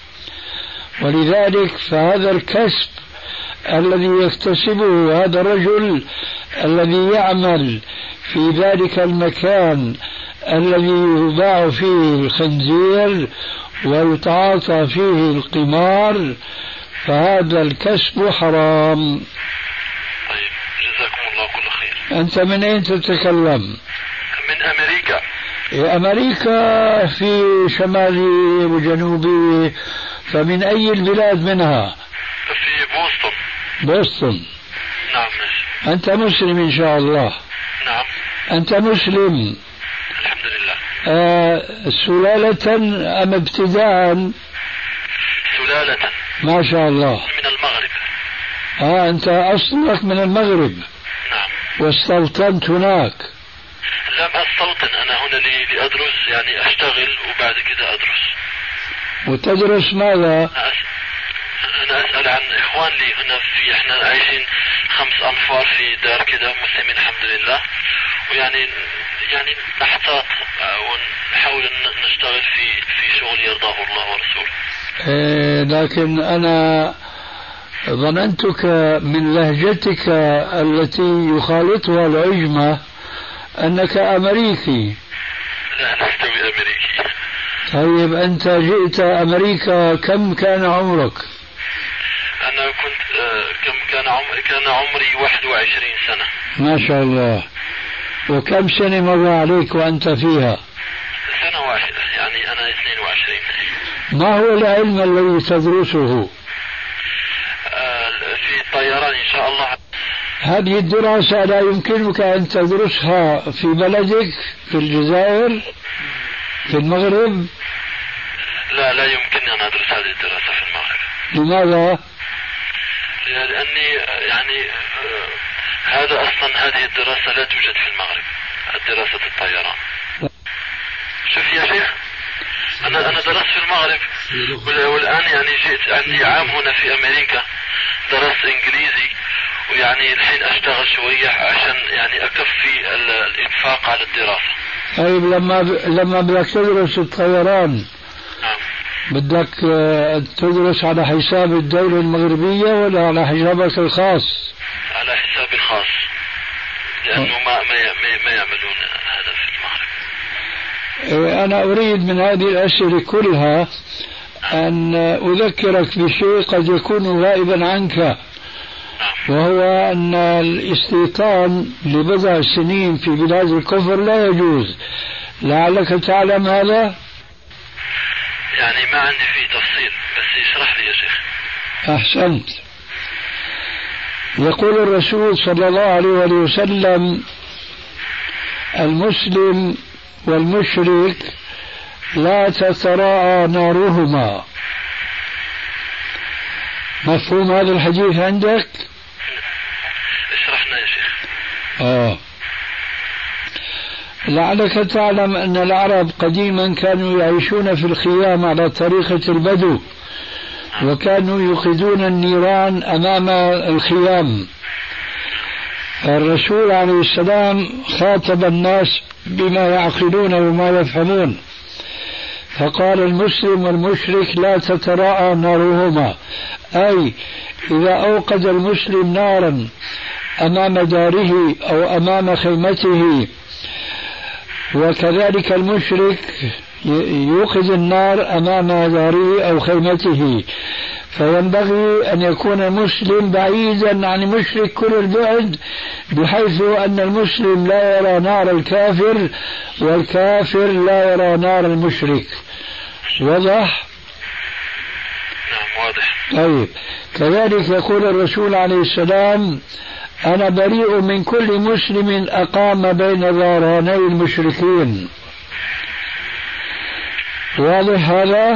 ولذلك فهذا الكسب الذي يكتسبه هذا الرجل الذي يعمل في ذلك المكان الذي يباع فيه الخنزير ويتعاطى فيه القمار، فهذا الكسب حرام. طيب جزاكم الله كل خير. أنت من أين تتكلم؟ من أمريكا. أمريكا في شمالي وجنوبي، فمن أي البلاد منها؟ في بوسطن. بوسطن. نعم ماشي. أنت مسلم إن شاء الله؟ نعم. أنت مسلم؟ الحمد لله. سلالة أم ابتداء؟ سلالة. ما شاء الله. من المغرب. أنت أصلك من المغرب. نعم. واستوطنت هناك؟ لم أستوطن، أنا هنا لأدرس، يعني أشتغل وبعد كده أدرس. وتدرس ماذا؟ أنا أسأل عن إخوان لي هنا، إحنا عايشين 5 أنفار في دار كده مسلمين الحمد لله، ويعني نحتاط ونحاول أن نشتغل في شغل يرضاه الله ورسوله. لكن أنا ظننتك من لهجتك التي يخالطها العجمة أنك أمريكي. لا لست بأمريكي. طيب أنت جئت أمريكا، كم كان عمرك؟ أنا كنت كان عمري 21 سنة. ما شاء الله. وكم سنة مر عليك وأنت فيها؟ سنة واحدة، يعني أنا 22. ما هو العلم الذي تدرسه؟ في الطيران إن شاء الله. هذه الدراسة لا يمكنك أن تدرسها في بلدك في الجزائر في المغرب؟ لا يمكنني أن أدرس هذه الدراسة في المغرب. لماذا؟ لأني يعني هذه الدراسة لا توجد في المغرب، دراسة الطيران. شوف يا شيخ، أنا درست في المغرب، والآن يعني جئت عندي عام هنا في أمريكا، درست إنجليزي، ويعني الحين أشتغل شوية عشان يعني أكفي الإنفاق على الدراسة. طيب لما بدك تدرس الطيران، بدك تدرس على حساب الدولة المغربية ولا على حسابك الخاص؟ على حسابي الخاص، لأنه ما يعملون هذا في المغرب. أنا أريد من هذه الأسئلة كلها أن أذكرك بشيء قد يكون غائبا عنك، وهو أن الاستيطان لبضع سنين في بلاد الكفر لا يجوز. لعلك تعلم هذا؟ يعني ما عندي فيه تفصيل، بس يشرح لي يا شيخ. أحسنت. يقول الرسول صلى الله عليه وسلم: المسلم والمشرك لا تتراءى نارهما. مفهوم هذا الحديث عندك؟ اشرحنا يا شيخ. لعلك تعلم أن العرب قديما كانوا يعيشون في الخيام على طريقة البدو، وكانوا يوقدون النيران أمام الخيام. الرسول عليه السلام خاطب الناس بما يعقلون وما يفهمون، فقال: المسلم والمشرك لا تتراءى نارهما، أي إذا أوقد المسلم نارا أمام داره أو أمام خيمته، وكذلك المشرك يوقد النار أمام داره أو خيمته، فينبغي أن يكون المسلم بعيدا عن المشرك كل البعد، بحيث أن المسلم لا يرى نار الكافر والكافر لا يرى نار المشرك. واضح؟ نعم واضح. طيب، كذلك يقول الرسول عليه السلام: أنا بريء من كل مسلم أقام بين ظهراني المشركين. واضح هذا؟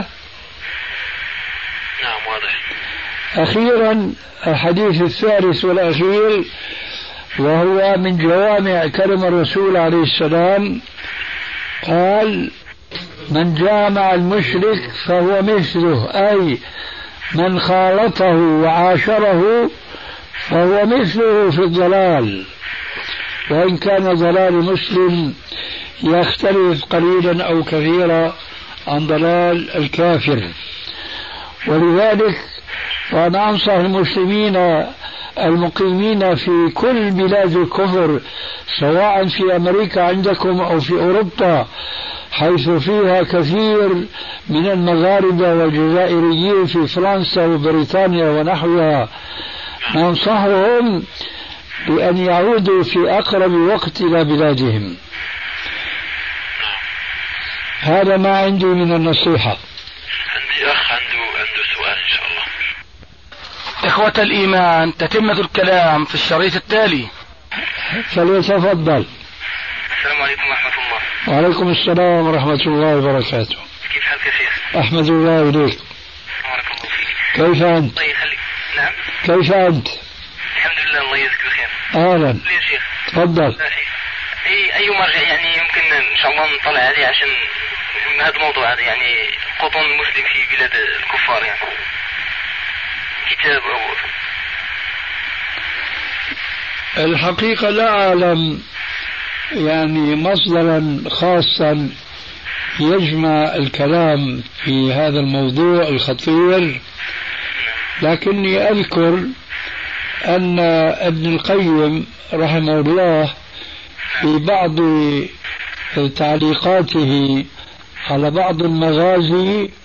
نعم واضح. أخيرا الحديث الثالث والأخير: وهو من جوامع كلم الرسول عليه السلام. قال: من جامع المشرك فهو مثله، أي من خالطه وعاشره فهو مثله في الضلال، وإن كان ضلال مسلم يختلف قليلا أو كثيرا عن ضلال الكافر. ولذلك فأنا أنصح المسلمين المقيمين في كل بلاد الكفر، سواء في أمريكا عندكم أو في أوروبا، حيث فيها كثير من المغاربة والجزائريين في فرنسا وبريطانيا ونحوها، ننصحهم بأن يعودوا في أقرب وقت إلى بلادهم. هذا ما عندي من النصيحة. عندي أخ عنده سؤال إن شاء الله. إخوة الإيمان، تتمة الكلام في الشريط التالي. فليتفضل. السلام عليكم ورحمة الله. وعليكم السلام ورحمة الله وبركاته. كيف حالك يا شيخ؟ أحمد الله إليك. بارك الله فيك. كيف أنت؟ الله يخليك. نعم. كيف أنت؟ الحمد لله، الله يجزيك الخير. أهلا. يا شيخ. تفضل. أي مرجع يعني يمكن إن شاء الله نطلع عليه عشان هذا الموضوع هذا، يعني قطن المسلم في بلاد الكفار، يعني كتاب أو الحقيقة لا أعلم يعني مصدرا خاصا يجمع الكلام في هذا الموضوع الخطير، لكني أذكر أن ابن القيم رحمه الله في بعض تعليقاته على بعض المغازي